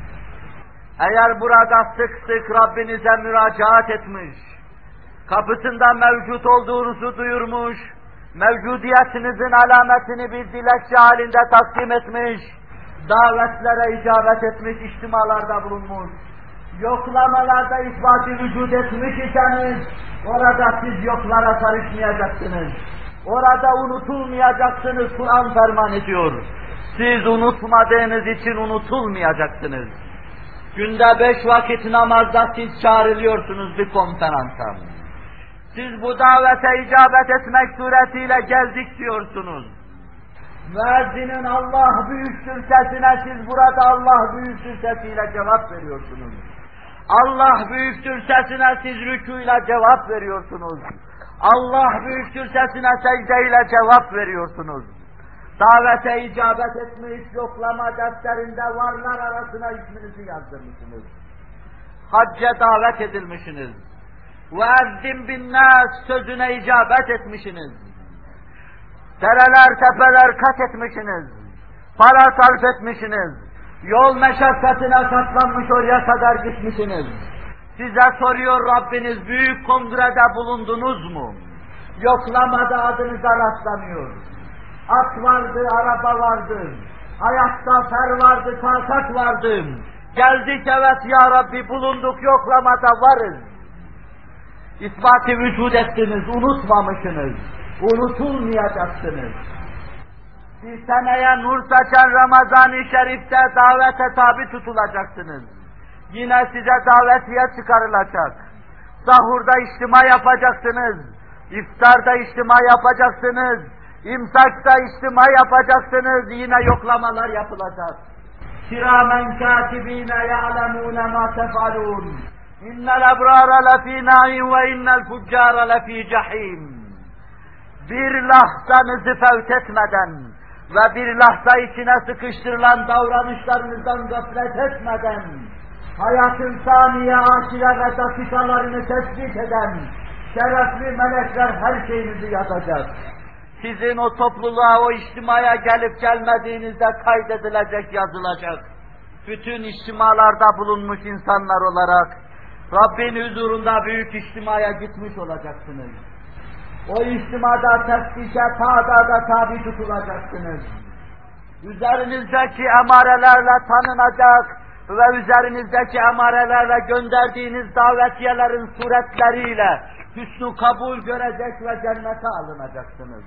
B: Eğer burada sık sık Rabbinize müracaat etmiş, kapısında mevcut olduğunuzu duyurmuş, mevcudiyetinizin alametini bir dilekçe halinde takdim etmiş, davetlere icabet etmiş, içtimalarda bulunmuş, yoklamalarda ispat-ı vücud etmiş iseniz, orada siz yoklara karışmayacaksınız. Orada unutulmayacaksınız, Kur'an ferman ediyor. Siz unutmadığınız için unutulmayacaksınız. Günde beş vakit namazda siz çağrılıyorsunuz bir konferansa. Siz bu davete icabet etmek suretiyle geldik diyorsunuz. Müezzinin Allah büyüktür sesine siz burada Allah büyüktür sesiyle cevap veriyorsunuz. Allah büyüktür sesine siz rükûyla cevap veriyorsunuz. Allah büyüktür sesine secdeyle cevap veriyorsunuz. Davete icabet etmiş yoklama defterinde varlar arasına isminizi yazdırmışsınız. Hacca davet edilmişsiniz. وَاَذِّمْ بِالنَّاسِ sözüne icabet etmişsiniz. Dereler, tepeler kat etmişsiniz. Para sarf etmişsiniz. Yol meşakkatine katlanmış oraya kadar gitmişsiniz. Size soruyor Rabbiniz, büyük kongrede bulundunuz mu? Yoklamada adınıza rastlanıyor. At vardı, araba vardı. Ayakta fer vardı, kalkak vardı. Geldik evet ya Rabbi bulunduk, yoklamada varız. İspat-ı vücud ettiniz, unutmamışsınız. Unutulmayacaksınız. Bir seneye nur saçan Ramazan-ı Şerif'te davete tabi tutulacaksınız. Yine size davetiye çıkarılacak. Sahurda içtima yapacaksınız. İftarda içtima yapacaksınız. İmsakta içtima yapacaksınız, yine yoklamalar yapılacak. Kiramen katibine ya'lemune ma tef'alun. İnnel ebrara lefî na'im ve innel fuccâra lefî cehîm. Bir lahzanızı fevt etmeden ve bir lahza içine sıkıştırılan davranışlarınızdan gaflet etmeden, hayatın saniye, asile ve dakikalarını tespit eden şerefli melekler her şeyinizi yazacak. Sizin o topluluğa, o içtimaya gelip gelmediğinizde kaydedilecek, yazılacak. Bütün içtimalarda bulunmuş insanlar olarak Rabbin huzurunda büyük içtimaya gitmiş olacaksınız. O içtimada teftişe, tadada tabi tutulacaksınız. Üzerinizdeki emarelerle tanınacak ve üzerinizdeki emarelerle gönderdiğiniz davetiyelerin suretleriyle hüsnü kabul görecek ve cennete alınacaksınız.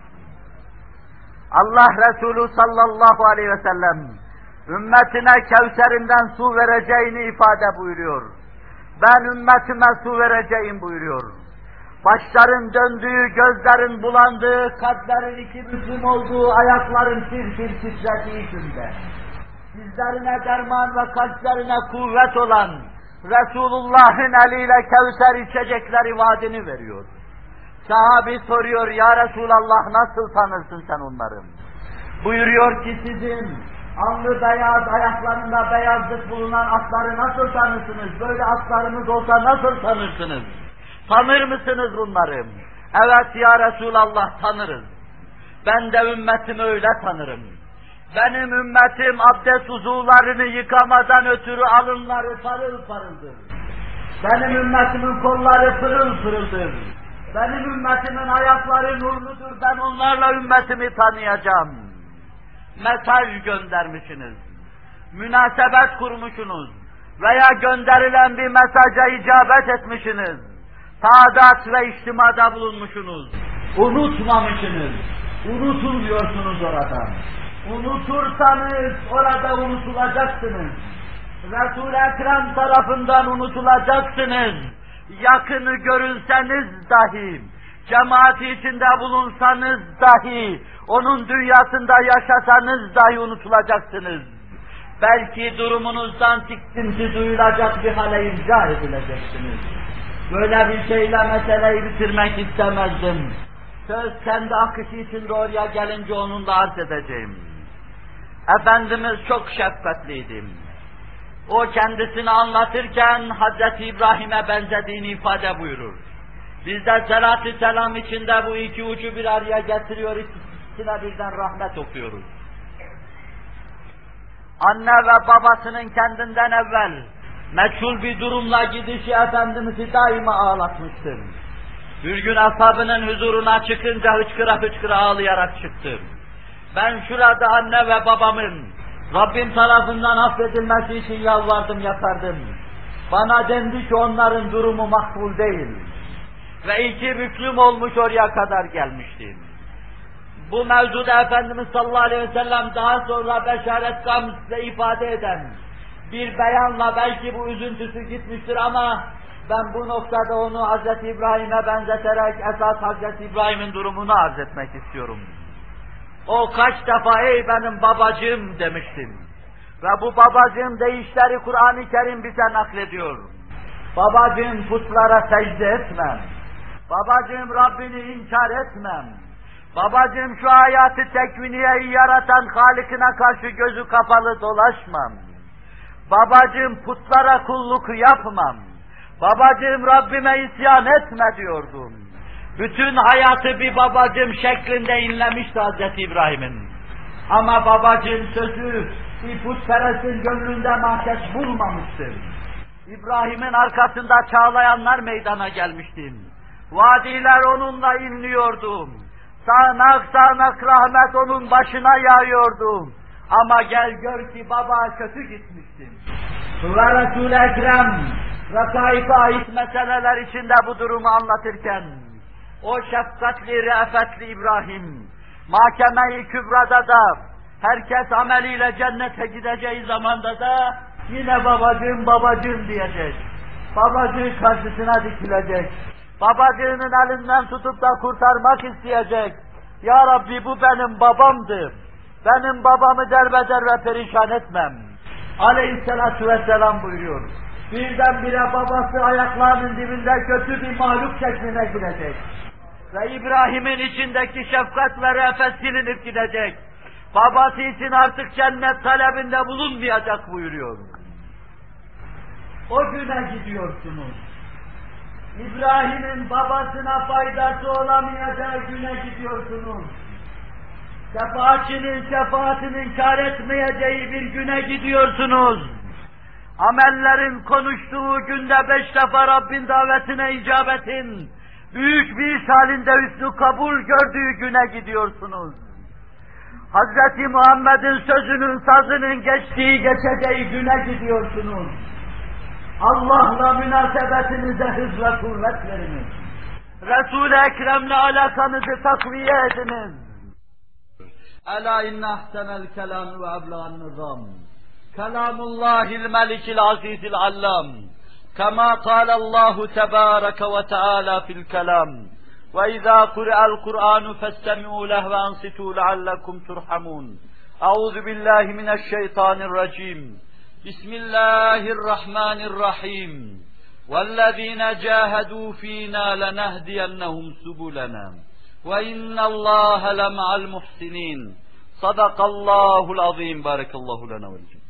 B: Allah Resulü sallallahu aleyhi ve sellem ümmetine Kevser'inden su vereceğini ifade buyuruyor. Ben ümmetime su vereceğim buyuruyor. Başların döndüğü, gözlerin bulandığı, kalplerin iki bütün olduğu, ayakların tir tir titrediği günde sizlerine derman ve kalplerine kuvvet olan Resulullah'ın eliyle Kevser içecekleri vaadini veriyor. Sahabi soruyor, ya Resulallah nasıl tanırsın sen onları? Buyuruyor ki sizin alnı beyaz, ayaklarında beyazlık bulunan atları nasıl tanırsınız? Böyle atlarınız olsa nasıl tanırsınız? Tanır mısınız bunları? Evet ya Resulallah tanırız. Ben de ümmetimi öyle tanırım. Benim ümmetim abdest uzuvlarını yıkamadan ötürü alınları parıl parıldır. Benim ümmetimin kolları pırıl pırıldır. Benim ümmetimin ayakları nurludur. Ben onlarla ümmetimi tanıyacağım. Mesaj göndermişsiniz. Münasebet kurmuşsunuz. Veya gönderilen bir mesaja icabet etmişsiniz. Taadat ve içtimada bulunmuşsunuz. Unutmamışsınız. Unutulmuyorsunuz oradan. Unutursanız orada unutulacaksınız. Resul-i Ekrem tarafından unutulacaksınız. Yakını görünseniz dahi, cemaati içinde bulunsanız dahi, onun dünyasında yaşasanız dahi unutulacaksınız. Belki durumunuzdan tiksinti duyulacak bir hale irca edileceksiniz. Böyle bir şeyle meseleyi bitirmek istemezdim. Söz kendi akışı içinde oraya gelince onunla arz edeceğim. Efendimiz çok şefkatliydi. O kendisini anlatırken Hazreti İbrahim'e benzediğini ifade buyurur. Biz de salat-ı selam içinde bu iki ucu bir araya getiriyor, ikisine birden rahmet okuyoruz. Anne ve babasının kendinden evvel meçhul bir durumla gidişi Efendimiz'i daima ağlatmıştır. Bir gün ashabının huzuruna çıkınca hıçkıra hıçkıra ağlayarak çıktım. Ben şurada anne ve babamın Rabbim tarafından affedilmesi için yalvardım, yakardım. Bana dendi ki onların durumu makbul değil. Ve iki büklüm olmuş oraya kadar gelmiştim. Bu mevzuda Efendimiz sallallahu aleyhi ve sellem daha sonra beşaret gamzle ifade eden bir beyanla belki bu üzüntüsü gitmiştir ama ben bu noktada onu Hazreti İbrahim'e benzeterek esas Hazreti İbrahim'in durumunu arz etmek istiyorum. O kaç defa ey benim babacığım demiştim. Ve bu babacığım deyişleri Kur'an-ı Kerim bize naklediyor. Babacığım putlara secde etmem. Babacığım Rabbini inkar etmem. Babacığım şu hayatı tekviniyeyi yaratan Halik'ine karşı gözü kapalı dolaşmam. Babacığım putlara kulluk yapmam. Babacığım Rabbime isyan etme diyordum. Bütün hayatı bir babacığım şeklinde inlemişti Hazreti İbrahim'in. Ama babacığım sözü bir putperestin gönlünde mahkeş bulmamıştır. İbrahim'in arkasında çağlayanlar meydana gelmişti. Vadiler onunla inliyordu. Sağanak sağanak rahmet onun başına yağıyordu. Ama gel gör ki baba kötü gitmiştim. Ve Resul-i Ekrem Rakaib'e ait meseleler içinde bu durumu anlatırken o şefkatli, re'afetli İbrahim mahkeme-i kübrada da herkes ameliyle cennete gideceği zamanda da yine babacığım babacığım diyecek. Babacığı karşısına dikilecek. Babacığının elinden tutup da kurtarmak isteyecek. Ya Rabbi bu benim babamdır. Benim babamı derbeder ve perişan etmem. Aleyhissalatu vesselam buyuruyor. Birdenbire babası ayaklarının dibinde kötü bir mahluk şekline girecek. Ve İbrahim'in içindeki şefkat ve re'fet silinip gidecek. Babası için artık cennet talebinde bulunmayacak buyuruyor. O güne gidiyorsunuz. İbrahim'in babasına faydası olamayacağı güne gidiyorsunuz. Şefaatçinin şefaatini inkar etmeyeceği bir güne gidiyorsunuz. Amellerin konuştuğu günde beş defa Rabbin davetine icabetin, büyük bir iş halinde hüsnü kabul gördüğü güne gidiyorsunuz. Hazreti Muhammed'in sözünün, sazının geçtiği, geçeceği güne gidiyorsunuz. Allah'la münasebetinize hız ve kuvvet veriniz. Resul-i Ekrem'le alakanızı takviye ediniz. Ela inne ahsenel kelam ve ebla'n nizam. Kelamullahil melikil azizil allam. Kema kâlallahu tebâreke ve teâlâ fil kelam. Ve izâ kuri'al Kur'anu festemi'û leh ve ansitû leallekum turhamûn. Euzu billahi mineşşeytanirracim. Bismillahirrahmanirrahim. Vellezîne câhedû fînâ lenehdiyennehum subulena. Ve innallâhe lema'al muhsinîn. Sadakallâhul azîm. Barakallahu lena ve lekum.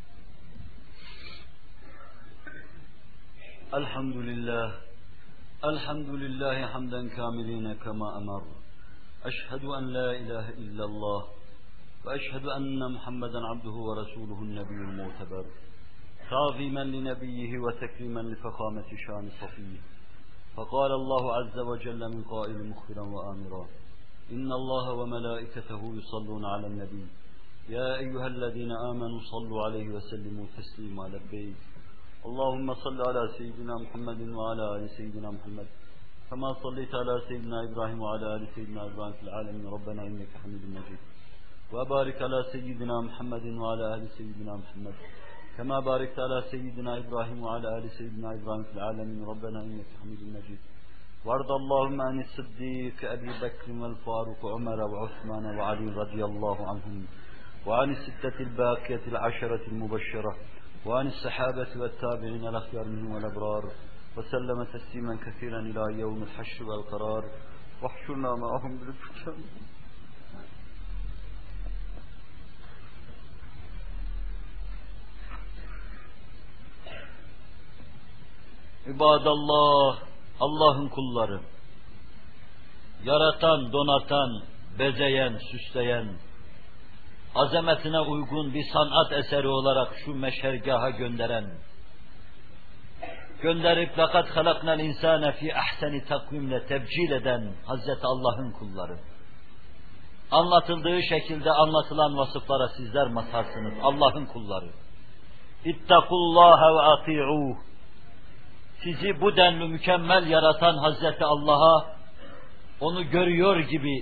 C: Elhamdülillah. Elhamdülillahi hamden kâmilîne kemâ emar. Eşhedü en la ilahe illallah. Ve eşhedü enne Muhammeden abduhu ve resûluhun nebiyyul mu'teber. تعظيما لنبيه وتكريما لفخامة شان صفيه فقال الله عز وجل من قائل مخبرا وآمرا إن الله وملائكته يصلون على النبي يا أيها الذين آمنوا صلوا عليه وسلموا تسليما لبيك اللهم صل على سيدنا محمد وعلى آل سيدنا محمد كما صليت على سيدنا إبراهيم وعلى آل سيدنا إبراهيم في العالمين ربنا إنك حميد مجيد وبارك على سيدنا محمد وعلى آل سيدنا محمد كما باركت على سيدنا إبراهيم وعلى آل سيدنا إبراهيم في العالمين ربنا إنك حميد مجيد وارض اللهم عن الصديق أبي بكر والفاروق وعمر وعثمان وعلي رضي الله عنهم وعن الستة الباقية العشرة المبشرة وعن الصحابة والتابعين الأخيار منهم والأبرار وسلم تسليما كثيرا إلى يوم الحشر والقرار واحشرنا معهم بالفتن. İbadallah, Allah'ın kulları, yaratan, donatan, bezeyen, süsleyen, azametine uygun bir sanat eseri olarak şu meşhergaha gönderen, gönderip لَقَدْ خَلَقْنَا الْاِنْسَانَ فِي اَحْسَنِ takvimle tebcil eden Hazreti Allah'ın kulları. Anlatıldığı şekilde anlatılan vasıflara sizler mazharsınız, Allah'ın kulları. اِتَّقُوا اللّٰهَ وَاَطِيعُوهُ. Sizi bu denli mükemmel yaratan Hazreti Allah'a, onu görüyor gibi,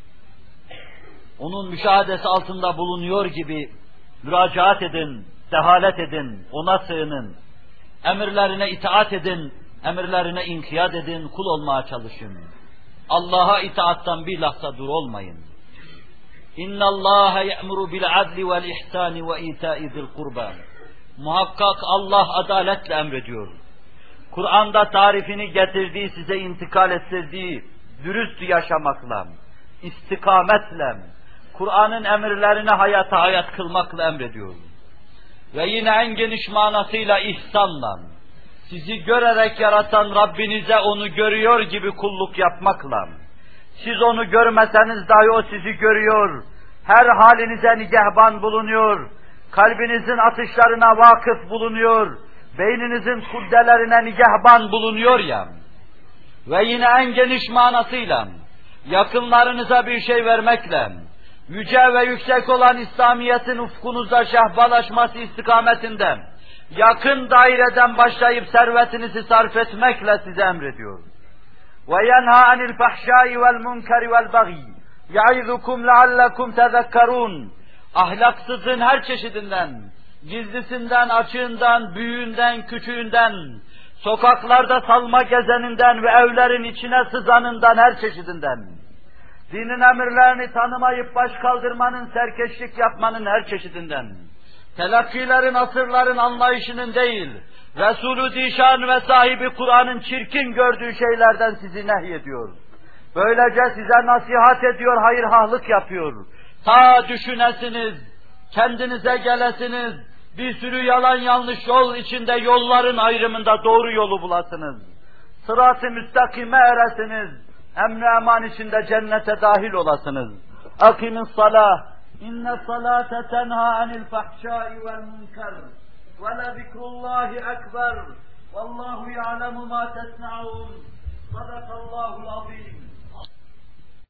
C: onun müşahadesi altında bulunuyor gibi müracaat edin, dehalet edin, ona sığının, emirlerine itaat edin, emirlerine inkiyat edin, kul olmaya çalışın. Allah'a itaattan bir lahza dur olmayın. اِنَّ اللّٰهَ يَأْمُرُ بِالْعَدْلِ وَالْاِحْسَانِ وَاِيْتَاءِ ذِي الْقُرْبَانِ. Muhakkak Allah adaletle emrediyor. Kur'an'da tarifini getirdiği, size intikal ettirdiği dürüst yaşamakla, istikametle, Kur'an'ın emirlerini hayata hayat kılmakla emrediyor. Ve yine en geniş manasıyla ihsanla, sizi görerek yaratan Rabbinize onu görüyor gibi kulluk yapmakla, siz onu görmeseniz dahi o sizi görüyor, her halinize nigehban bulunuyor, kalbinizin atışlarına vakıf bulunuyor, beyninizin kuddelerine nigehban bulunuyor ya, ve yine en geniş manasıyla, yakınlarınıza bir şey vermekle, yüce ve yüksek olan İslamiyet'in ufkunuzda şehbalaşması istikametinde, yakın daireden başlayıp servetinizi sarf etmekle size emrediyor. وَيَنْهَا عَنِ الْفَحْشَاءِ وَالْمُنْكَرِ وَالْبَغِيِ يَعِذُكُمْ لَعَلَّكُمْ تَذَكَّرُونَ. Ahlaksızlığın her çeşidinden, gizlisinden, açığından, büyüğünden, küçüğünden, sokaklarda salma gezeninden ve evlerin içine sızanından, her çeşidinden,
B: dinin emirlerini tanımayıp baş kaldırmanın, serkeşlik yapmanın her çeşidinden, telakkilerin, asırların anlayışının değil, Resulü Zişan ve sahibi Kur'an'ın çirkin gördüğü şeylerden sizi nehyediyor. Böylece size nasihat ediyor, hayırhahlık yapıyor. Ta düşünesiniz, kendinize gelesiniz, bir sürü yalan yanlış yol içinde yolların ayrımında doğru yolu bulasınız. Sırat-ı müstakime eresiniz, emn-i eman içinde cennete dahil olasınız. Akimis salah, inne salate tenha anil fahşai vel münker, ve le zikrullahi ekber, vallahu ya'lemu ma tesna'un, sadakallahul azim.